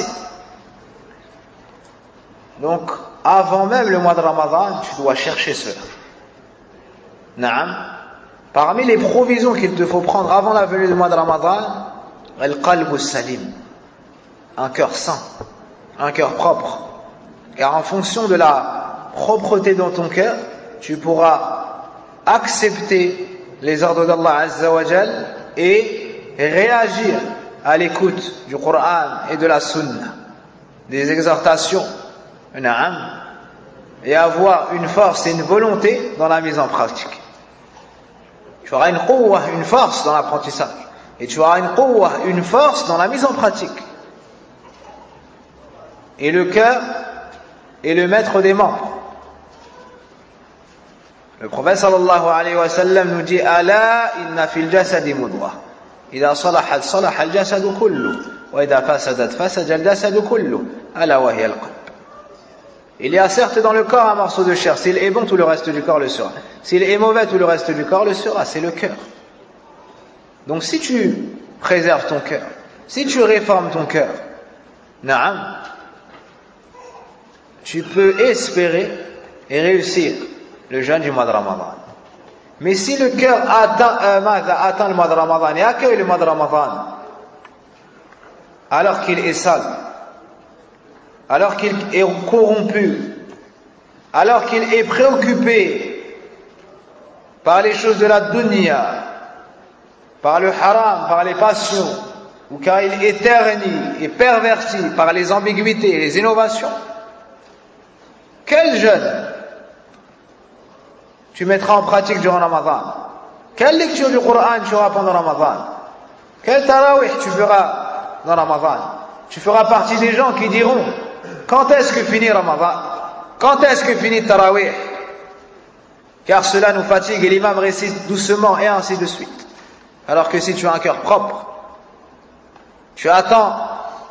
Donc, avant même le mois de Ramadan, tu dois chercher cela. Naam. Parmi les provisions qu'il te faut prendre avant la venue du mois de Ramadan, al-qalbu salim, un cœur saint, un cœur propre. Car en fonction de la propreté dans ton cœur, tu pourras accepter les ordres d'Allah Azza wa Jal et réagir à l'écoute du Coran et de la Sunna, des exhortations, naam, et avoir une force et une volonté dans la mise en pratique. Tu auras une quwwa, une force dans l'apprentissage, et tu auras une quwwa, une force dans la mise en pratique. Et le cœur est le maître des membres. Le prophète sallallahu alayhi wa sallam nous dit: Ala inna fil jasadi mudghah. Idha salahat salaha al jasadu kullu, wa idha fasadat fasada al jasadu kullu, ala wa hiya al qalb. Il y a certes dans le corps un morceau de chair. S'il est bon, tout le reste du corps le sera. S'il est mauvais, tout le reste du corps le sera. C'est le cœur. Donc si tu préserves ton cœur, si tu réformes ton cœur, naam, tu peux espérer et réussir le jeûne du mois de Ramadan. Mais si le cœur atteint, euh, atteint le mois de Ramadan et accueille le mois de Ramadan, alors qu'il est sale, alors qu'il est corrompu, alors qu'il est préoccupé par les choses de la dunya, par le haram, par les passions, ou car il est terni et perverti par les ambiguïtés et les innovations, quel jeûne tu mettras en pratique durant Ramadan? Quelle lecture du Coran tu auras pendant Ramadan? Quel tarawih tu feras dans Ramadan? tu feras partie des gens qui diront quand est-ce que finit Ramadan? Quand est-ce que finit Tarawih? Car cela nous fatigue et l'imam récite doucement et ainsi de suite. Alors que si tu as un cœur propre, tu attends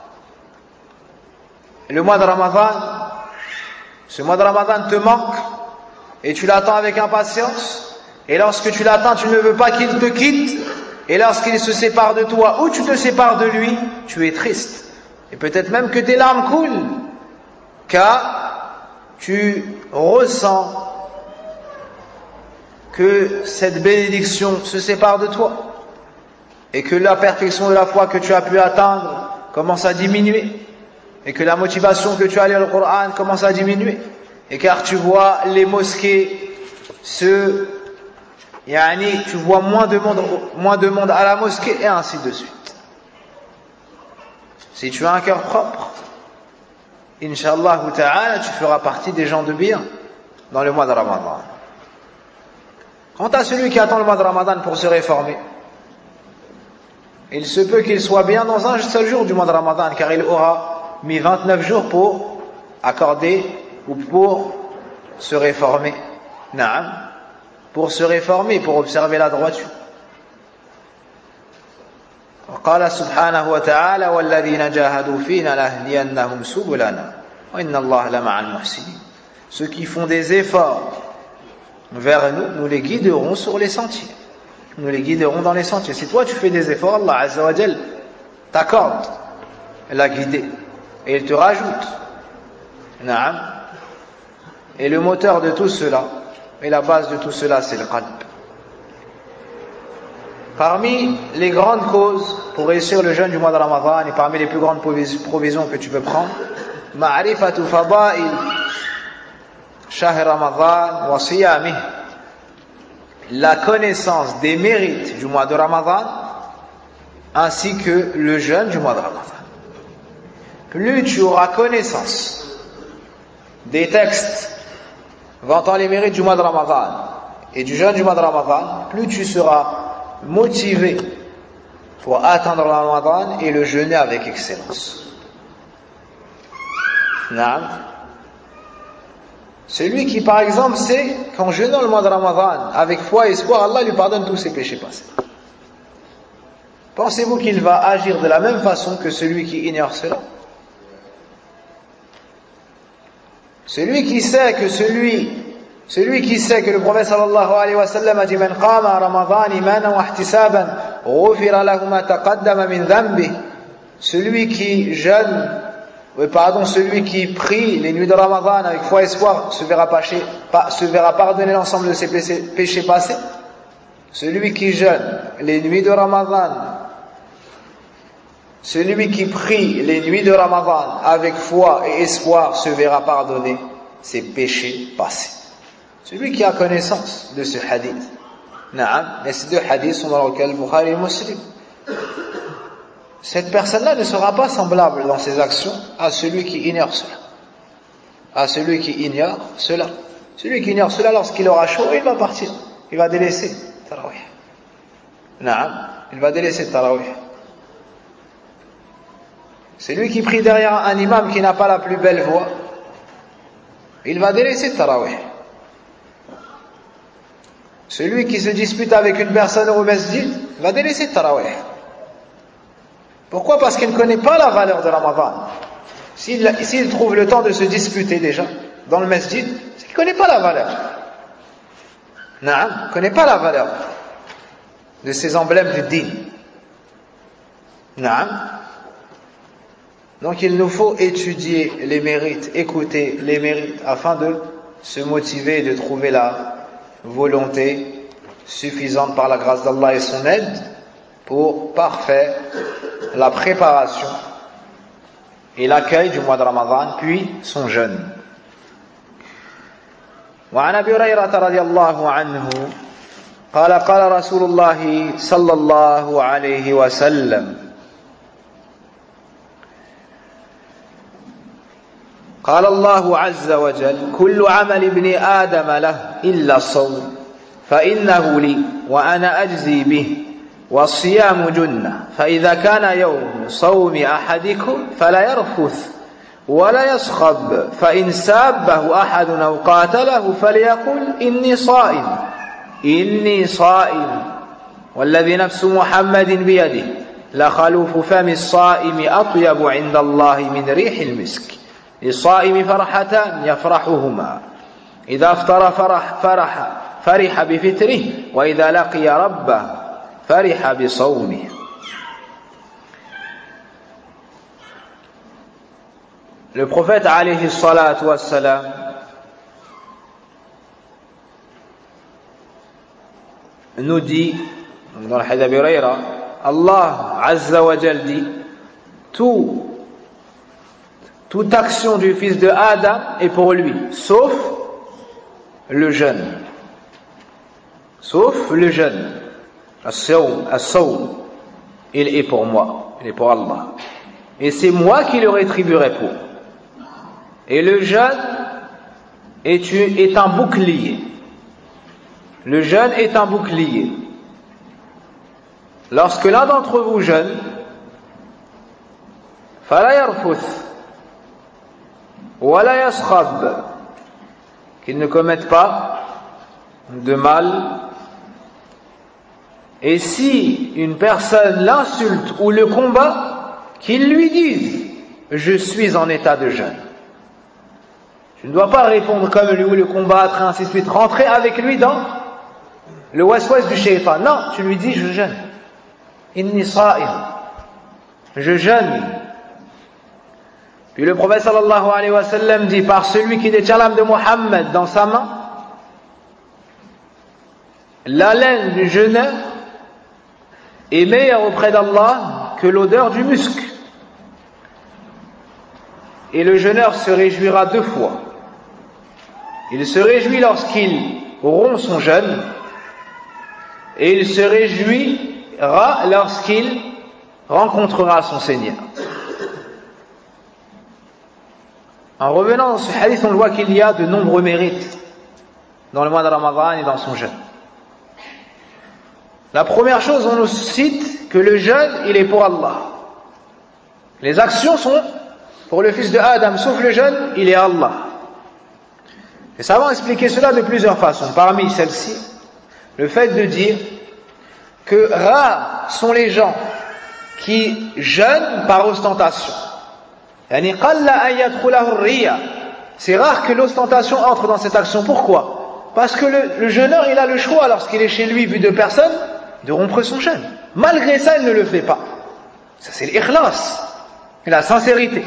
le mois de Ramadan, ce mois de Ramadan te manque et tu l'attends avec impatience, et lorsque tu l'attends tu ne veux pas qu'il te quitte, et lorsqu'il se sépare de toi ou tu te sépares de lui, tu es triste et peut-être même que tes larmes coulent car tu ressens que cette bénédiction se sépare de toi et que la perfection de la foi que tu as pu atteindre commence à diminuer et que la motivation que tu as à lire le Coran commence à diminuer, et car tu vois les mosquées se yani, tu vois moins de monde moins de monde à la mosquée et ainsi de suite. Si tu as un cœur propre, Inch'Allah ta'ala, tu feras partie des gens de bien dans le mois de Ramadan. Quant à celui qui attend le mois de Ramadan pour se réformer, il se peut qu'il soit bien dans un seul jour du mois de Ramadan, car il aura mis vingt-neuf jours pour accorder ou pour se réformer. Naam, pour se réformer, pour observer la droiture. وقال سبحانه وتعالى والذين جاهدوا فينا لنهدينهم سبلنا وإن الله لمع المحسنين. Ceux qui font des efforts vers nous, nous les guiderons sur les sentiers. Nous les guiderons dans les sentiers. Si toi tu fais des efforts, Allah Azza wa Jal t'accorde la guidée et il te rajoute. Naam. Et le moteur de tout cela, et la base de tout cela, c'est le qalb. Parmi les grandes causes pour réussir le jeûne du mois de Ramadan, et parmi les plus grandes provisions que tu peux prendre, ma'rifatu fada'il shahr Ramadan wa siyamih, la connaissance des mérites du mois de Ramadan ainsi que le jeûne du mois de Ramadan. Plus tu auras connaissance des textes vantant les mérites du mois de Ramadan et du jeûne du mois de Ramadan, plus tu seras motivé pour atteindre le Ramadan et le jeûner avec excellence. Naam. Celui qui par exemple sait qu'en jeûnant le mois de Ramadan avec foi et espoir, Allah lui pardonne tous ses péchés passés. Pensez-vous qu'il va agir de la même façon que celui qui ignore cela? Celui qui sait que celui celui qui sait que le prophète sallallahu alayhi wa sallam a dit man qama ramadan imanan wa ihtisaban ghufira lahu ma taqaddama min dhanbi, celui qui jeûne oui, pardon celui qui prie les nuits de Ramadan avec foi et espoir se verra péché, se verra pardonner l'ensemble de ses péchés, péchés passés. Celui qui jeûne les nuits de Ramadan, celui qui prie les nuits de Ramadan avec foi et espoir se verra pardonner ses péchés passés. Celui qui a connaissance de ce hadith. Naam, et ces deux hadiths sont dans lequel Bukhari et Muslim. Cette personne-là ne sera pas semblable dans ses actions à celui qui ignore cela. À celui qui ignore cela. Celui qui ignore cela, lorsqu'il aura chaud, il va partir. Il va délaisser Tarawih. Naam, il va délaisser Tarawih. Celui qui prie derrière un imam qui n'a pas la plus belle voix, il va délaisser Tarawih. Celui qui se dispute avec une personne au masjid va délaisser Tarawih. Pourquoi? Parce qu'il ne connaît pas la valeur de Ramadan. S'il, s'il trouve le temps de se disputer déjà dans le masjid, c'est qu'il ne connaît pas la valeur. Non, il ne connaît pas la valeur de ces emblèmes du din. Non. Donc il nous faut étudier les mérites, écouter les mérites afin de se motiver et de trouver la volonté suffisante par la grâce d'Allah et son aide pour parfaire la préparation et l'accueil du mois de Ramadan puis son jeûne. وعن أبي هريرة رضي الله عنه قال قال رسول الله صلى الله عليه وسلم قال الله عز وجل كل عمل ابن آدم له إلا الصوم فإنه لي وأنا أجزي به والصيام جنة فإذا كان يوم صوم أحدكم فلا يرفث ولا يصخب فإن سابه أحد أو قاتله فليقل إني صائم إني صائم والذي نفس محمد بيده لخلوف فم الصائم أطيب عند الله من ريح المسك للصائم فرحتان يفرحهما إذا افطر فرح فرح فرح بفطره وإذا لقي ربه فرح بصومه. Le prophète alayhi salatu wassalam nous dit dans le hadith d'Abu Huraira, Allah Azza wa Jal dit tout, toute action du fils de Adam est pour lui sauf le jeûne, sauf le jeûne. As-sawm, as-sawm, il est pour moi, il est pour Allah et c'est moi qui le rétribuerai pour. Et le jeûne est, est un bouclier. Le jeûne est un bouclier. Lorsque l'un d'entre vous jeûne, fala yarfuth wala yaskhab, qu'il ne commette pas de mal. Et si une personne l'insulte ou le combat, qu'il lui dise je suis en état de jeûne. Tu ne dois pas répondre comme lui ou le combattre et ainsi de suite, rentrer avec lui dans le waswas du shaitan. Non, tu lui dis je jeûne. Inni sa'im. Je jeûne. Puis le prophète sallallahu alayhi wa sallam dit par celui qui détient l'âme de Mohammed dans sa main, l'haleine du jeûneur est meilleure auprès d'Allah que l'odeur du musc. Et le jeûneur se réjouira deux fois. Il se réjouit lorsqu'il rompt son jeûne et il se réjouira lorsqu'il rencontrera son Seigneur. En revenant dans ce hadith, on voit qu'il y a de nombreux mérites dans le mois de Ramadan et dans son jeûne. La première chose, on nous cite que le jeûne, il est pour Allah. Les actions sont pour le fils de Adam, sauf le jeûne, il est Allah. Les savants expliquer cela de plusieurs façons. Parmi celles-ci, le fait de dire que rares sont les gens qui jeûnent par ostentation. C'est rare que l'ostentation entre dans cette action. Pourquoi? Parce que le, le jeûneur, il a le choix, lorsqu'il est chez lui vu de personne, de rompre son jeûne. Malgré ça, il ne le fait pas. Ça, c'est l'ikhlas et la sincérité.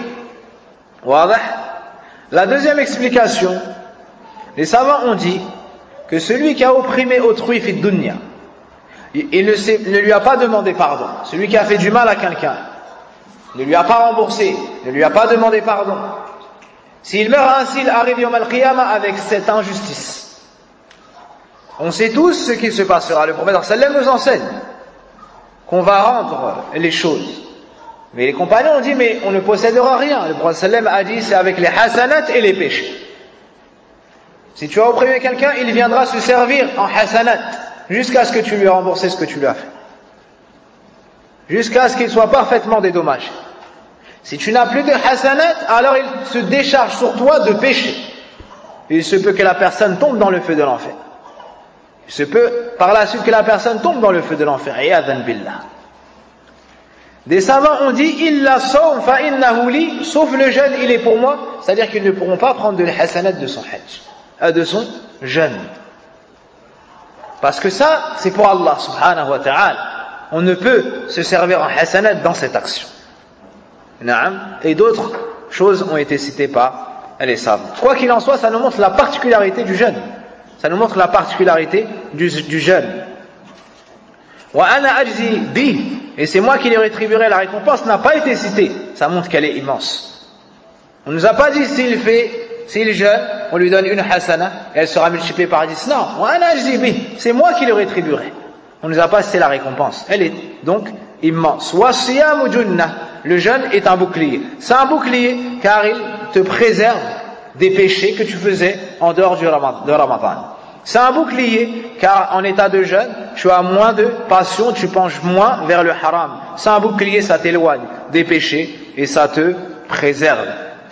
La deuxième explication, les savants ont dit que celui qui a opprimé autrui fit dunya, il ne, sait, ne lui a pas demandé pardon. Celui qui a fait du mal à quelqu'un ne lui a pas remboursé, ne lui a pas demandé pardon. S'il meurt ainsi, il arrive yawm al-qiyamah avec cette injustice. On sait tous ce qui se passera. Le prophète sallam nous enseigne qu'on va rendre les choses. Mais les compagnons ont dit, mais on ne possédera rien. Le prophète sallam a dit, c'est avec les hasanat et les péchés. Si tu as opprimé quelqu'un, il viendra se servir en hasanat jusqu'à ce que tu lui aies remboursé ce que tu lui as fait. Jusqu'à ce qu'il soit parfaitement dédommagé. Si tu n'as plus de hasanat, alors il se décharge sur toi de péché. Il se peut que la personne tombe dans le feu de l'enfer. Il se peut par la suite que la personne tombe dans le feu de l'enfer. Iyadhan billah. Des savants ont dit illa sawm fa innahu li, sauf le jeûne, il est pour moi, c'est-à-dire qu'ils ne pourront pas prendre de hasanat de son hajj, euh, de son jeûne. Parce que ça, c'est pour Allah subhanahu wa ta'ala. On ne peut se servir en hasanat dans cette action. Naam. Et d'autres choses ont été citées par les savants. Quoi qu'il en soit, ça nous montre la particularité du jeûne. Ça nous montre la particularité du, du jeûne. Wa ana ajzi bi, et c'est moi qui les rétribuerai. La récompense n'a pas été citée. Ça montre qu'elle est immense. On ne nous a pas dit s'il fait, s'il jeûne, on lui donne une hasana et elle sera multipliée par dix. Non, wa ana ajzi bi, c'est moi qui le rétribuerai. On ne nous a pas cité la récompense. Elle est donc immense. Wa siyamu junnah, le jeûne est un bouclier. C'est un bouclier car il te préserve des péchés que tu faisais en dehors du Ramadan. C'est un bouclier, car en état de jeûne, tu as moins de passion, tu penches moins vers le haram. C'est un bouclier, ça t'éloigne des péchés et ça te préserve.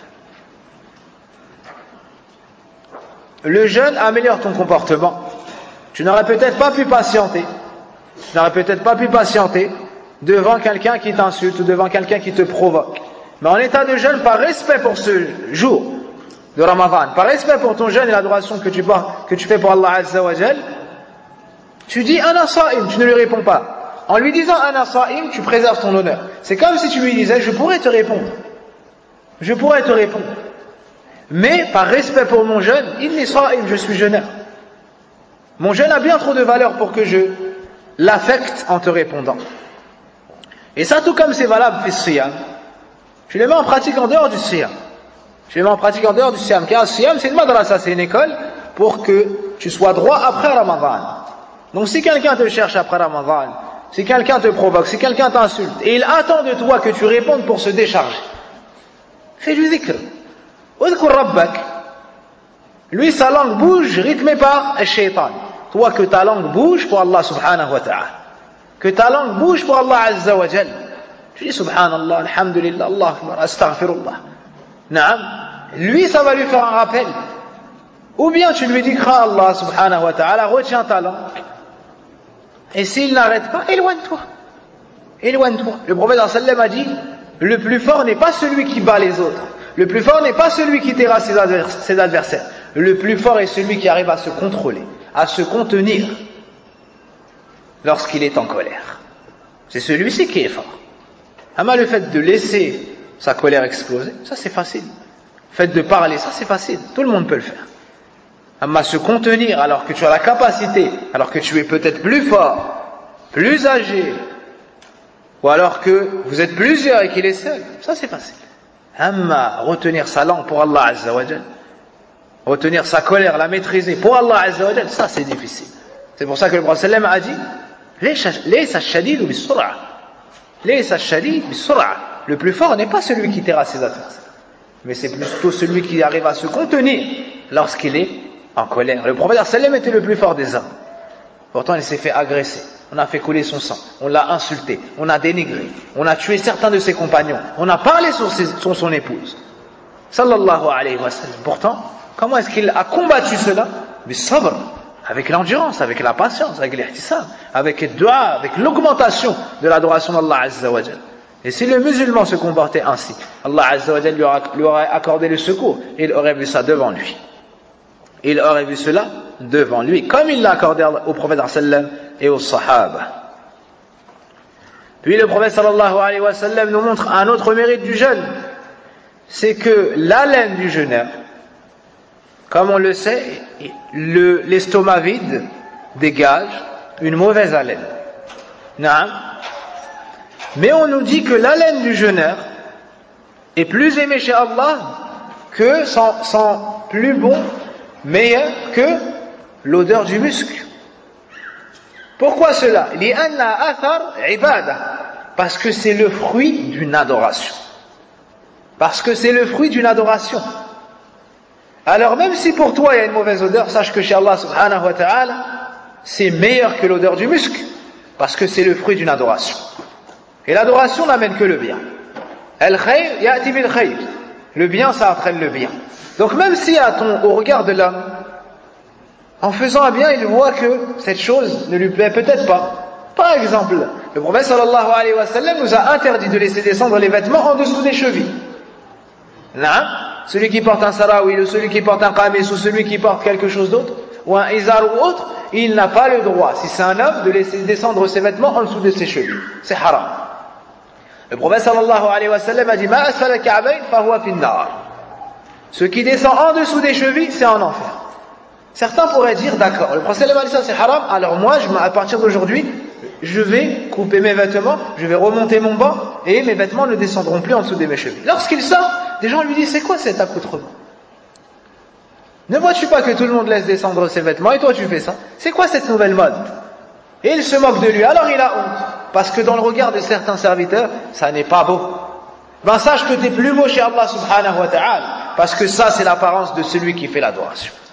Le jeûne améliore ton comportement. Tu n'aurais peut-être pas pu patienter. Tu n'aurais peut-être pas pu patienter devant quelqu'un qui t'insulte ou devant quelqu'un qui te provoque. Mais en état de jeûne, par respect pour ce jour de Ramadan, par respect pour ton jeûne et l'adoration que tu, que tu fais pour Allah Azza wa Jal, tu dis Ana Sa'im, tu ne lui réponds pas. En lui disant Ana Sa'im, tu préserves ton honneur. C'est comme si tu lui disais je pourrais te répondre. Je pourrais te répondre. Mais par respect pour mon jeûne, Inni Sa'im, je suis jeûneur. Mon jeûne a bien trop de valeur pour que je l'affecte en te répondant. Et ça, tout comme c'est valable fils siyam, tu les mets en pratique en dehors du siyam. Tu les mets en pratique en dehors du siyam. Car le siyam, c'est une madrasa, c'est une école pour que tu sois droit après Ramadan. Donc si quelqu'un te cherche après Ramadan, si quelqu'un te provoque, si quelqu'un t'insulte, et il attend de toi que tu répondes pour se décharger, fais du dhikr. Udhkur rabbak. Lui, sa langue bouge, rythmée par le shaitan. Toi, que ta langue bouge pour Allah subhanahu wa ta'ala. Que ta langue bouge pour Allah azza wa jal. Tu dis subhanallah, alhamdulillah, Allah akbar, astaghfirullah. Naam. Lui, ça va lui faire un rappel. Ou bien tu lui dis, crains Allah subhanahu wa ta'ala, retiens ta langue. Et s'il n'arrête pas, éloigne-toi. Éloigne-toi. Le prophète sallallahu alayhi wa sallam a dit, le plus fort n'est pas celui qui bat les autres. Le plus fort n'est pas celui qui terrasse ses adversaires. Le plus fort est celui qui arrive à se contrôler, à se contenir lorsqu'il est en colère. C'est celui-ci qui est fort. Ama le fait de laisser sa colère exploser, ça c'est facile. Le fait de parler, ça c'est facile. Tout le monde peut le faire. Ama se contenir alors que tu as la capacité, alors que tu es peut-être plus fort, plus âgé, ou alors que vous êtes plusieurs et qu'il est seul, ça c'est facile. Amma retenir sa langue pour Allah Azza wa Jal, retenir sa colère, la maîtriser pour Allah Azza wa Jal, ça c'est difficile. C'est pour ça que le prophète sallam a dit Laysa ash-shadid bis-sur'a. Laysa ash-shadid bis-sur'a. Le plus fort n'est pas celui qui terrasse ses adversaires, mais c'est plutôt celui qui arrive à se contenir lorsqu'il est en colère. Le prophète sallam était le plus fort des hommes. Pourtant il s'est fait agresser. On a fait couler son sang, on l'a insulté, on a dénigré, on a tué certains de ses compagnons, on a parlé sur, ses, sur son épouse. Sallallahu alayhi wa sallam. Pourtant, comment est-ce qu'il a combattu cela? Bis-sabr, avec l'endurance, avec la patience, avec l'ihtisab, avec le dua, avec l'augmentation de l'adoration d'Allah Azza wa Jal. Et si le musulman se comportait ainsi, Allah Azza wa Jal lui, lui aurait accordé le secours, il aurait vu ça devant lui. Il aurait vu cela devant lui, comme il l'a accordé au prophète sallam et aux sahaba. Puis le prophète sallallahu alayhi wa sallam nous montre un autre mérite du jeûne, c'est que l'haleine du jeûneur, comme on le sait, le, l'estomac vide dégage une mauvaise haleine. Naam. Mais on nous dit que l'haleine du jeûneur est plus aimée chez Allah que sans, sans plus bon, meilleur que l'odeur du musc. Pourquoi cela? Parce que c'est le fruit d'une adoration. Parce que c'est le fruit d'une adoration. Alors même si pour toi il y a une mauvaise odeur, sache que chez Allah subhanahu wa ta'ala, c'est meilleur que l'odeur du musc, parce que c'est le fruit d'une adoration. Et l'adoration n'amène que le bien. Al-khayr ya'ti bil khayr. Le bien, ça entraîne le bien. Donc même si à ton, au regard de l'homme, en faisant un bien, il voit que cette chose ne lui plaît peut-être pas. Par exemple, le prophète sallallahu alayhi wa sallam nous a interdit de laisser descendre les vêtements en dessous des chevilles. Là, celui qui porte un sarawi, ou celui qui porte un qamis, ou celui qui porte quelque chose d'autre, ou un izar ou autre, il n'a pas le droit, si c'est un homme, de laisser descendre ses vêtements en dessous de ses chevilles. C'est haram. Le prophète sallallahu alayhi wa sallam a dit Ma asfala ka'bayn fahuwa fin nar. Ce qui descend en dessous des chevilles, c'est en enfer. Certains pourraient dire, d'accord, le prophète sallallahu alayhi wa sallam c'est haram, alors moi, je, à partir d'aujourd'hui, je vais couper mes vêtements, je vais remonter mon banc, et mes vêtements ne descendront plus en dessous de mes chevilles. Lorsqu'il sort, des gens lui disent, c'est quoi cet accoutrement? Ne vois-tu pas que tout le monde laisse descendre ses vêtements, et toi tu fais ça? C'est quoi cette nouvelle mode? Et il se moque de lui, alors il a honte, parce que dans le regard de certains serviteurs, ça n'est pas beau. Ben sache que tu es plus beau chez Allah subhanahu wa ta'ala, parce que ça c'est l'apparence de celui qui fait l'adoration.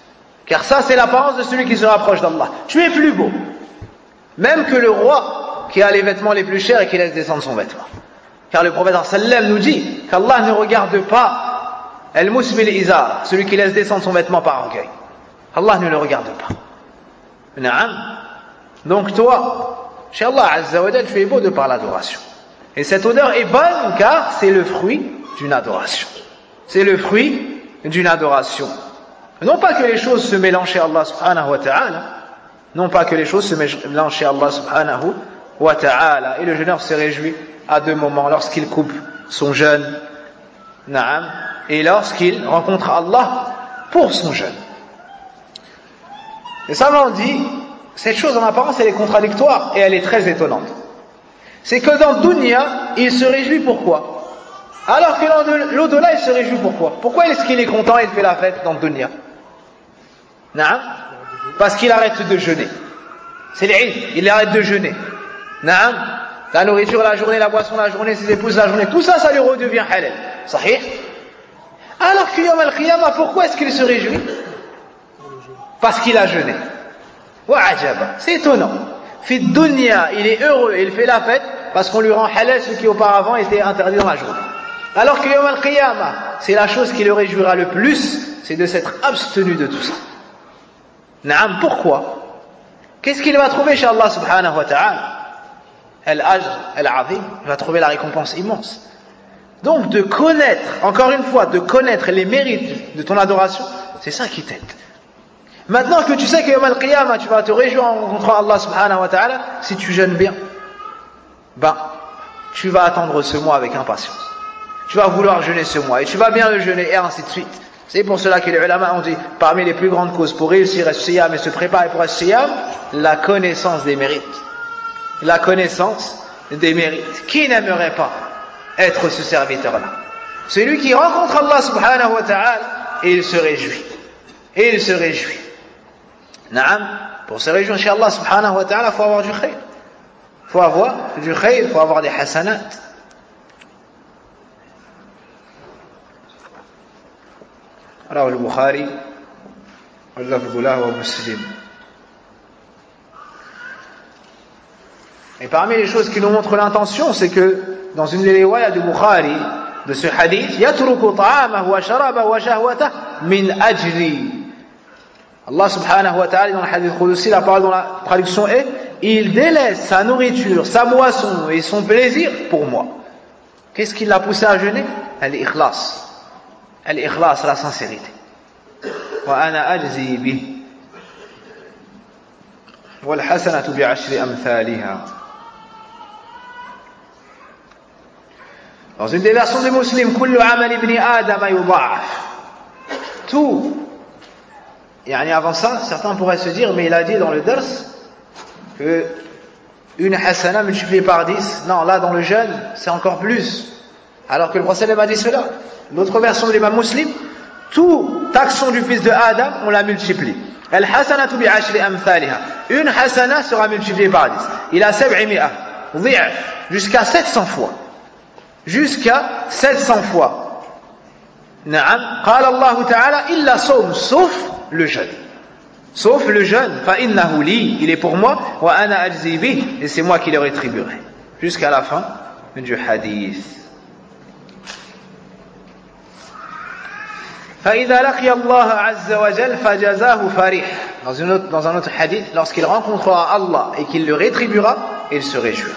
Car ça, c'est l'apparence de celui qui se rapproche d'Allah. Tu es plus beau. Même que le roi qui a les vêtements les plus chers et qui laisse descendre son vêtement. Car le prophète sallam nous dit qu'Allah ne regarde pas al-musbil izar, celui qui laisse descendre son vêtement par orgueil. Allah ne le regarde pas. Naam. Donc toi, chez Allah Azza wa Jal, tu es beau de par l'adoration. Et cette odeur est bonne car c'est le fruit d'une adoration. C'est le fruit d'une adoration. Non pas que les choses se mélangent chez Allah subhanahu wa ta'ala. Non pas que les choses se mélangent chez Allah subhanahu wa ta'ala. Et le jeûneur se réjouit à deux moments, lorsqu'il coupe son jeûne, naam, et lorsqu'il rencontre Allah pour son jeûne. Les savants disent, cette chose en apparence elle est contradictoire et elle est très étonnante. C'est que dans Dunya, il se réjouit pourquoi? Alors que dans l'au-delà, il se réjouit pourquoi? Pourquoi est-ce qu'il est content et il fait la fête dans Dunya? Naam? Parce qu'il arrête de jeûner. C'est l'Eid, il arrête de jeûner. Naam? La nourriture la journée, la boisson la journée, ses épouses la journée, tout ça, ça lui redevient halal. Sahih? Alors que Yawm al-Qiyamah, pourquoi est-ce qu'il se réjouit? Parce qu'il a jeûné. Wa ajaba. C'est étonnant. Fi dunya, il est heureux, il fait la fête parce qu'on lui rend halal ce qui auparavant était interdit dans la journée. Alors que Yawm al-Qiyamah, c'est la chose qui le réjouira le plus, c'est de s'être abstenu de tout ça. Naam, pourquoi? Qu'est-ce qu'il va trouver chez Allah subhanahu wa ta'ala? Al-ajr, al-azim, il va trouver la récompense immense. Donc de connaître, encore une fois, de connaître les mérites de ton adoration, c'est ça qui t'aide. Maintenant que tu sais que Yawm al-Qiyamah, tu vas te réjouir en rencontrant Allah subhanahu wa ta'ala, si tu jeûnes bien, ben, tu vas attendre ce mois avec impatience. Tu vas vouloir jeûner ce mois, et tu vas bien le jeûner, et ainsi de suite. C'est pour cela que les ulama ont dit, parmi les plus grandes causes pour réussir as-siyam et se préparer pour as-siyam, la connaissance des mérites. La connaissance des mérites. Qui n'aimerait pas être ce serviteur-là? Celui qui rencontre Allah subhanahu wa ta'ala, et il se réjouit. Et il se réjouit. Naam, pour se réjouir chez Allah subhanahu wa ta'ala, il faut avoir du khayr. Il faut avoir du khayr, il faut avoir des hasanat. رواه البخاري واللفظ له ومسلم. Et parmi les choses qui nous montrent l'intention, c'est que dans une des riwayas du Bukhari de ce hadith, يترك طعامه وشرابه وشهوته من أجلي. Allah subhanahu wa ta'ala dans le hadith Qudsi, la parole dans la traduction est, il délaisse sa nourriture, sa boisson et son plaisir pour moi. Qu'est-ce qui l'a poussé à jeûner? Al-ikhlas. Al-ikhlas, la sincérité. Wa ana ajzi bih. Wal hasanatu bi ashri amthaliha. Dans une des versions de Muslim, kullu amal ibn Adam yudha'af. Tout. Et avant ça, certains pourraient se dire, mais il a dit dans le dars que une hasana multipliée par dix, non, là dans le jeûne, c'est encore plus. Alors que le prophète a dit cela. L'autre version de l'imam Muslim, toute action du fils de Adam, on la multiplie. Al-hasanatu bi ashri amthaliha. Une hasana sera multipliée par dix. Il a sab'imi'a, dhi'af, jusqu'à sept cents fois. Jusqu'à sept cents fois. Na'am. Qala Allah ta'ala illa sawm, sauf le jeûne. Sauf le jeûne. Fa innahu li, il est pour moi. Wa ana ajzi bih, et c'est moi qui le rétribuerai. Jusqu'à la fin du hadith. فإذا لقي الله عز وجل فجزاه فرح. Dans, une autre, dans un autre hadith, lorsqu'il rencontrera Allah et qu'il le rétribuera, il se réjouira.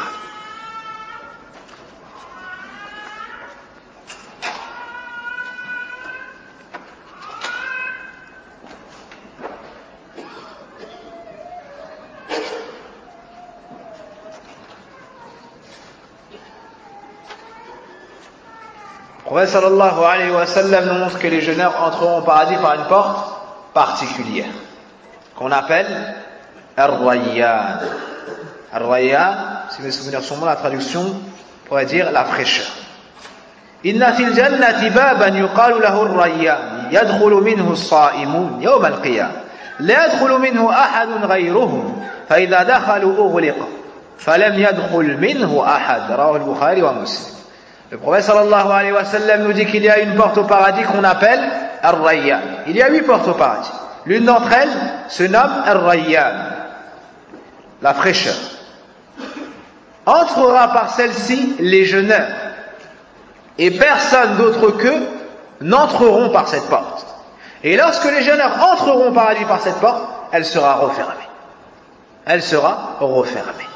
Le prophète sallallahu alayhi wa sallam nous montre que les jeûneurs entreront au paradis par une porte particulière, qu'on appelle Ar-Rayyan. Ar-Rayyan, si mes souvenirs sont bons, la traduction pourrait dire la fraîcheur. Inna fil jannati baban yuqalu lahu Ar-Rayyan, yadkhulu minhu as-sa'imun yawm al-qiyamah. La yadkhulu minhu ahadun ghayruhum, fa idha dakhalu ughliqa, falam yadkhul minhu ahad. Rawahu al-Bukhari wa Muslim. Le prophète sallallahu alayhi wa sallam nous dit qu'il y a une porte au paradis qu'on appelle Ar-Rayyan. Il y a huit portes au paradis. L'une d'entre elles se nomme Ar-Rayyan, la fraîcheur. Entrera par celle-ci les jeûneurs, et personne d'autre qu'eux n'entreront par cette porte. Et lorsque les jeûneurs entreront par paradis par cette porte, elle sera refermée. Elle sera refermée.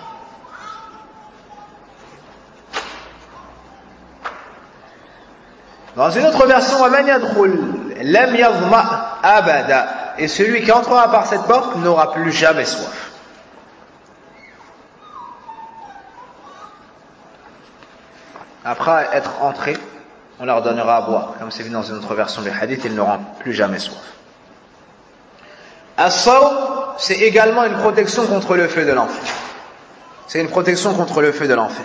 Dans une autre version, وَمَنْ يَدْخُلْ لَمْ يَظْمَأْ أَبَدًا, et celui qui entrera par cette porte n'aura plus jamais soif. Après être entrés, on leur donnera à boire. Comme c'est vu dans une autre version du hadith, ils n'auront plus jamais soif. As-sawm, c'est également une protection contre le feu de l'enfer. C'est une protection contre le feu de l'enfer.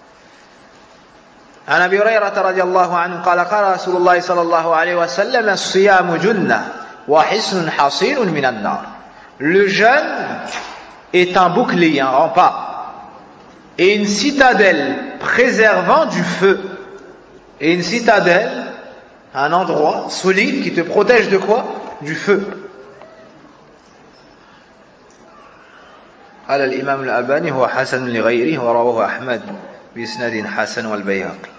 عن أبي هريرة رضي الله عنه قال قال رسول الله صلى الله عليه وسلم الصيام جنة وحصن حصين من النار. Le jeûne est un bouclier, un rempart, et une citadelle préservant du feu. Et une citadelle, un endroit solide qui te protège de quoi? Du feu. قال الإمام الألباني هو حسن لغيره ورواه أحمد بإسناد حسن والبيهقي.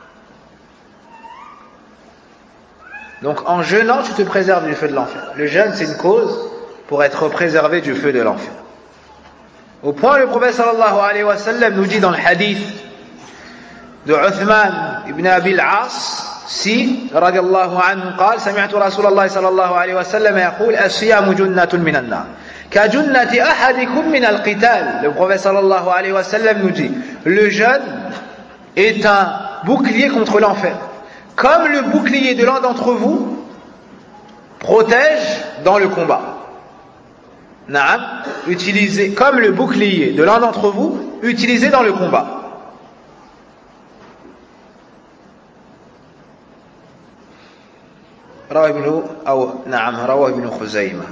Donc en jeûnant, tu te préserves du feu de l'enfer. Le jeûne, c'est une cause pour être préservé du feu de l'enfer. Au point, le prophète sallallahu alayhi wa sallam nous dit dans le hadith de Uthman ibn Abi al-As, si, radiallahu anhu, قال سمعت رسول الله صلى الله عليه وسلم يقول الصيام جنة من النار كجنة أحدكم من القتال. Le prophète sallallahu alayhi wa sallam nous dit, le jeûne est un bouclier contre l'enfer, comme le bouclier de l'un d'entre vous protège dans le combat. Naam, utilisé comme le bouclier de l'un d'entre vous, utilisé dans le combat. رواه ابن أو نعم رواه ابن خزيمة.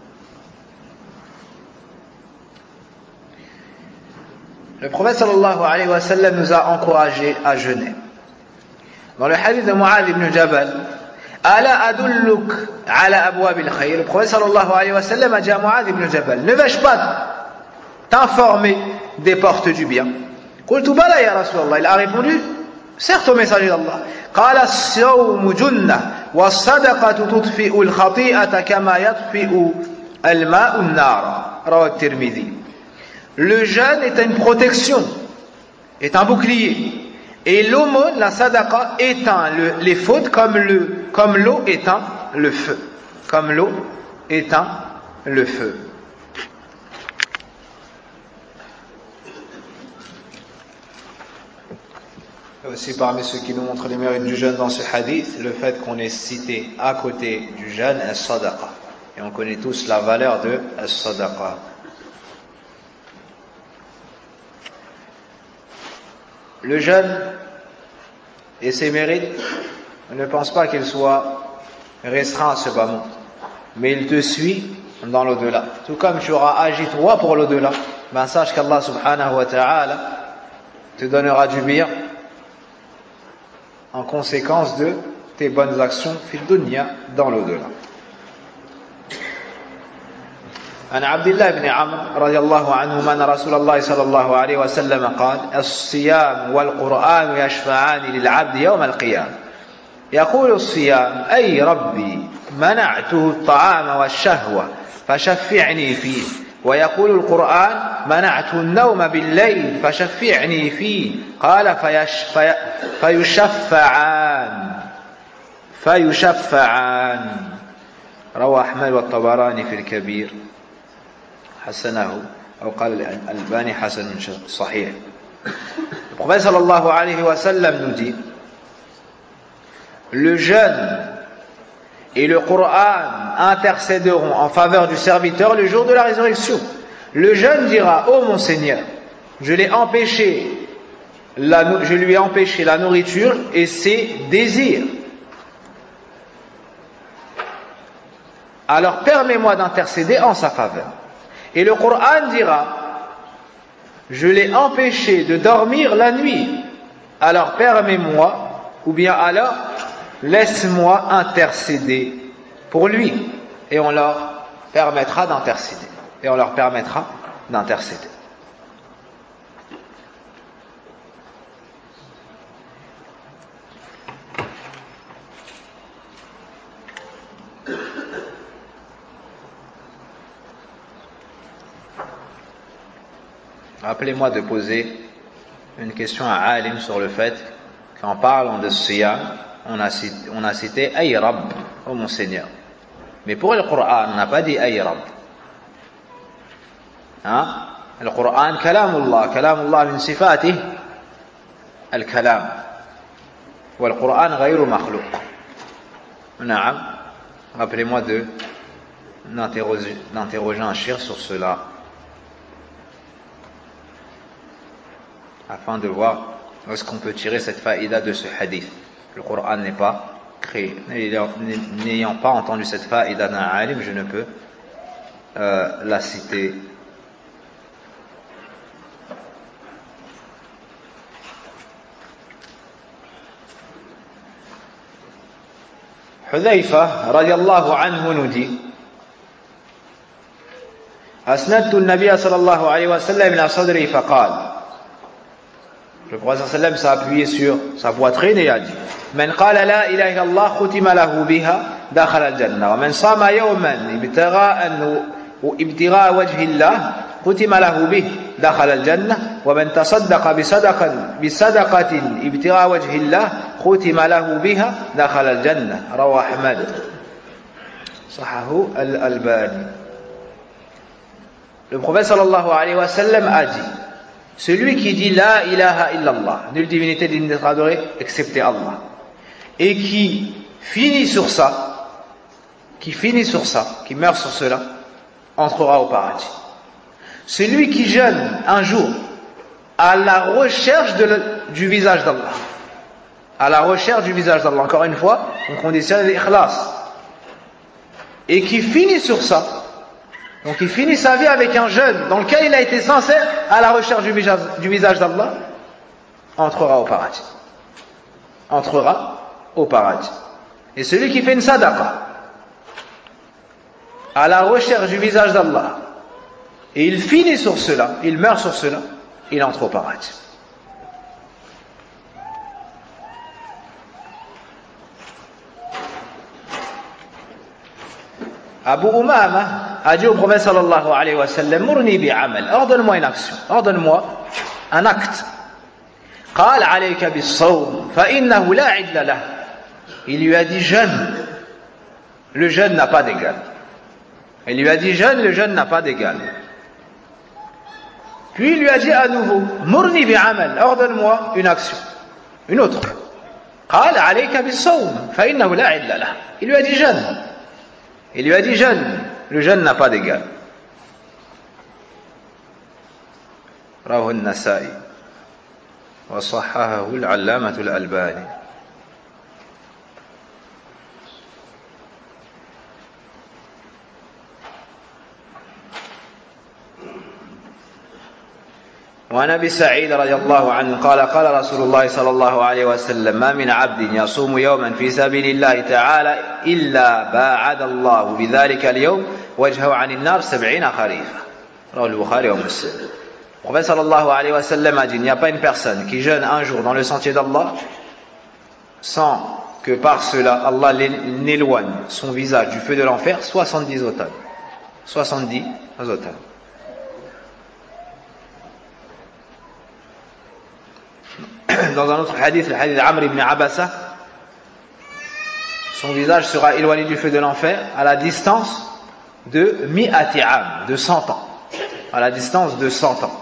Le prophète sallallahu alayhi wa sallam nous a encouragés à jeûner. Dans le hadith de Mu'adh ibn Jabal, Ala adulluk ala abwabil khayr, le prophète sallallahu alayhi wa sallam a dit à Mu'adh ibn Jabal, ne vais-je pas t'informer des portes du bien? Qultu bala ya Rasulallah, il a répondu, certes au messager d'Allah. Qala as-sawmu junnah wa as-sadaqatu tudfi'u al-khati'ata kama yudfi'u al-ma'u an-nar. Rawahu at-Tirmidhi. Le jeûne est une protection, est un bouclier. Et l'aumône, la sadaqa, éteint le, les fautes comme, le, comme l'eau éteint le feu. Comme l'eau éteint le feu. Aussi parmi ceux qui nous montrent les mérites du jeûne dans ce hadith, le fait qu'on ait cité à côté du jeûne as-sadaqa. Et on connaît tous la valeur de as-sadaqa. Le jeûne et ses mérites, on ne pense pas qu'il soit restreint à ce bas monde, mais il te suit dans l'au-delà. Tout comme tu auras agi toi pour l'au-delà, ben sache qu'Allah subhanahu wa ta'ala te donnera du bien en conséquence de tes bonnes actions fi dunya, dans l'au-delà. عن عبد الله بن عمرو رضي الله عنهما أن رسول الله صلى الله عليه وسلم قال الصيام والقرآن يشفعان للعبد يوم القيامة يقول الصيام أي ربي منعته الطعام والشهوة فشفعني فيه ويقول القرآن منعته النوم بالليل فشفعني فيه قال فيش في فيشفعان فيشفعان رواه أحمد والطبراني في الكبير حسنه أو قال الألباني حسن صحيح. Le prophète sallallahu alayhi wa sallam nous dit, le jeûne et le Coran intercéderont en faveur du serviteur le jour de la résurrection. Le jeûne dira, ô mon Seigneur, je l'ai empêché, la, je lui ai empêché la nourriture et ses désirs. Alors permets-moi d'intercéder en sa faveur. Et le Coran dira, je l'ai empêché de dormir la nuit, alors permets-moi, ou bien alors laisse-moi intercéder pour lui. Et on leur permettra d'intercéder. Et on leur permettra d'intercéder. Rappelez-moi de poser une question à Alim sur le fait qu'en parlant de Siyam, on a cité, on a cité Ay Rabb, oh mon Seigneur. Mais pour le Coran, on n'a pas dit Ay Rabb. Hein? Le Coran, Kalamullah, Kalamullah min sifatih, al-Kalam. Wa le-Coran ghayru makhlouq. Na'am. Rappelez-moi de d'interroger, d'interroger un shir sur cela, afin de voir où est-ce qu'on peut tirer cette faïda de ce hadith. Le Coran n'est pas créé. N'ayant pas entendu cette faïda d'un alim, je ne peux euh, la citer. Hudhayfa radiyallahu anhu nous dit: Asnadtu an-nabiy sallallahu alayhi wa sallam ila sadri faqala. Le prophète sallallahu alayhi wa sallam s'est appuyé sur sa poitrine et a dit: Man qala la ilaha illallah khutima lahu biha dakhala al-jannah wa man sama yawman ibtigha'an wa ibtigha'a wajhi Allah khutima lahu bihi dakhala al-jannah wa man tasaddaqa bi sadaqatin bi sadaqatin ibtigha'a wajhi Allah khutima lahu biha dakhala al-jannah. Rawahu Ahmad sahahu al-Albani. Le prophète sallallahu alayhi wa sallam a dit: celui qui dit la ilaha illallah, nulle divinité digne d'être adorée excepté Allah, et qui finit sur ça, qui finit sur ça, qui meurt sur cela, entrera au paradis. Celui qui jeûne un jour à la recherche de le, du visage d'Allah, à la recherche du visage d'Allah, encore une fois, on conditionne l'ikhlas, et qui finit sur ça, donc il finit sa vie avec un jeûne dans lequel il a été sincère à la recherche du visage, du visage d'Allah, entrera au paradis. Entrera au paradis. Et celui qui fait une sadaqa à la recherche du visage d'Allah, et il finit sur cela, il meurt sur cela, il entre au paradis. Abu Umama a dit au prophète sallallahu alayhi wa sallam: Murni bi amal, ordonne-moi une action, ordonne-moi un acte. Qal alayka bis sawm fa innahu la idla lah. Il lui a dit: jeûne, le jeûne n'a pas d'égal. Il lui a dit: jeûne, le jeûne n'a pas d'égal. Puis il lui a dit à nouveau: Murni bi amal, ordonne-moi une action, une autre. Qal alayka bis sawm fa innahu la idla lah. Il lui a dit: jeûne. Il lui a dit: jeûne, le jeûne n'a pas d'égal. Rawahu an-Nasa'i wa sahhahahu al-'allamah al-Albani. وعن ابي سعيد رضي الله عنه قال قال رسول الله صلى الله عليه وسلم: ما من عبد يصوم يوما في سبيل الله تعالى الا باعد الله بذلك اليوم وجهه عن النار سبعين خريفا. رواه البخاري ومسلم. Le prophète sallallahu alayhi wa sallam a dit: il n'y a pas une personne qui jeûne un jour dans le sentier d'Allah sans que par cela Allah n'éloigne son visage du feu de l'enfer soixante-dix automnes. soixante-dix automnes. Dans un autre hadith, le hadith d'Amr ibn Abasa, son visage sera éloigné du feu de l'enfer à la distance de mi'ati am, de cent ans. À la distance de cent ans.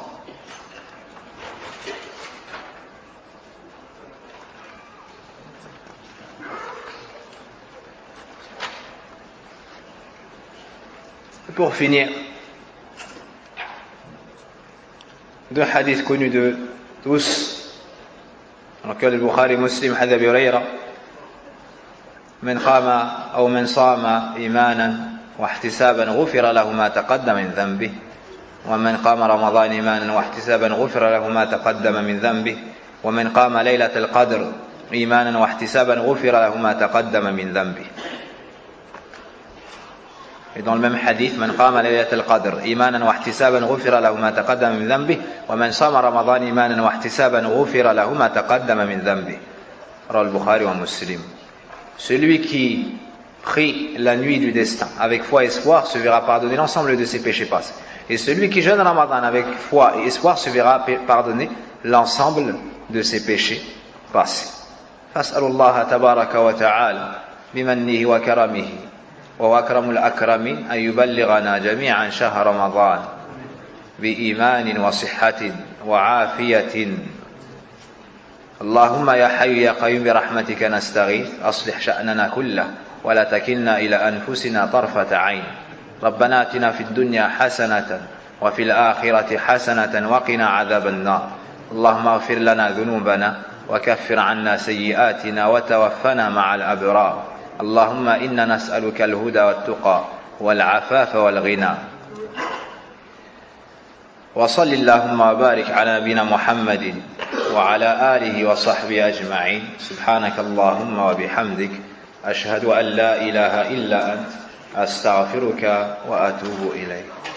Et pour finir, deux hadiths connus de tous, dans lequel le Bukhari Muslim hadith Abi Hurayra: من قام أو من صام إيمانا واحتسابا غفر له ما تقدم من ذنبه ومن قام رمضان إيمانا واحتسابا غفر له ما تقدم من ذنبه ومن قام ليلة القدر إيمانا واحتسابا غفر له ما تقدم من ذنبه. Et dans le même hadith, man qama laylatul qadr imanan wa ihtisaban ghufira lahu ma taqaddama min dhanbihi wa man sama ramadan imanan wa ihtisaban ghufira lahu ma taqaddama min dhanbihi. Rawahu al-Bukhari wa Muslim. Celui qui prie la nuit du destin avec foi et espoir se verra pardonner l'ensemble de ses péchés passés. Et celui qui jeûne Ramadan avec foi et espoir se verra pardonner l'ensemble de ses péchés passés. فاسأل الله تبارك وتعالى بمنه وكرمه وهو أكرم الأكرمين أن يبلغنا جميعا شهر رمضان بإيمان وصحة وعافية. اللهم يا حي يا قيوم برحمتك نستغيث أصلح شأننا كله ولا تكلنا إلى أنفسنا طرفة عين. ربنا آتنا في الدنيا حسنة وفي الآخرة حسنة وقنا عذاب النار. اللهم اغفر لنا ذنوبنا وكفر عنا سيئاتنا وتوفنا مع الأبرار. اللهم إنا نسألك الهدى والتقى والعفاف والغنى. وصل اللهم وبارك على نبينا محمد وعلى آله وصحبه أجمعين. سبحانك اللهم وبحمدك أشهد أن لا إله إلا أنت أستغفرك وأتوب إليك.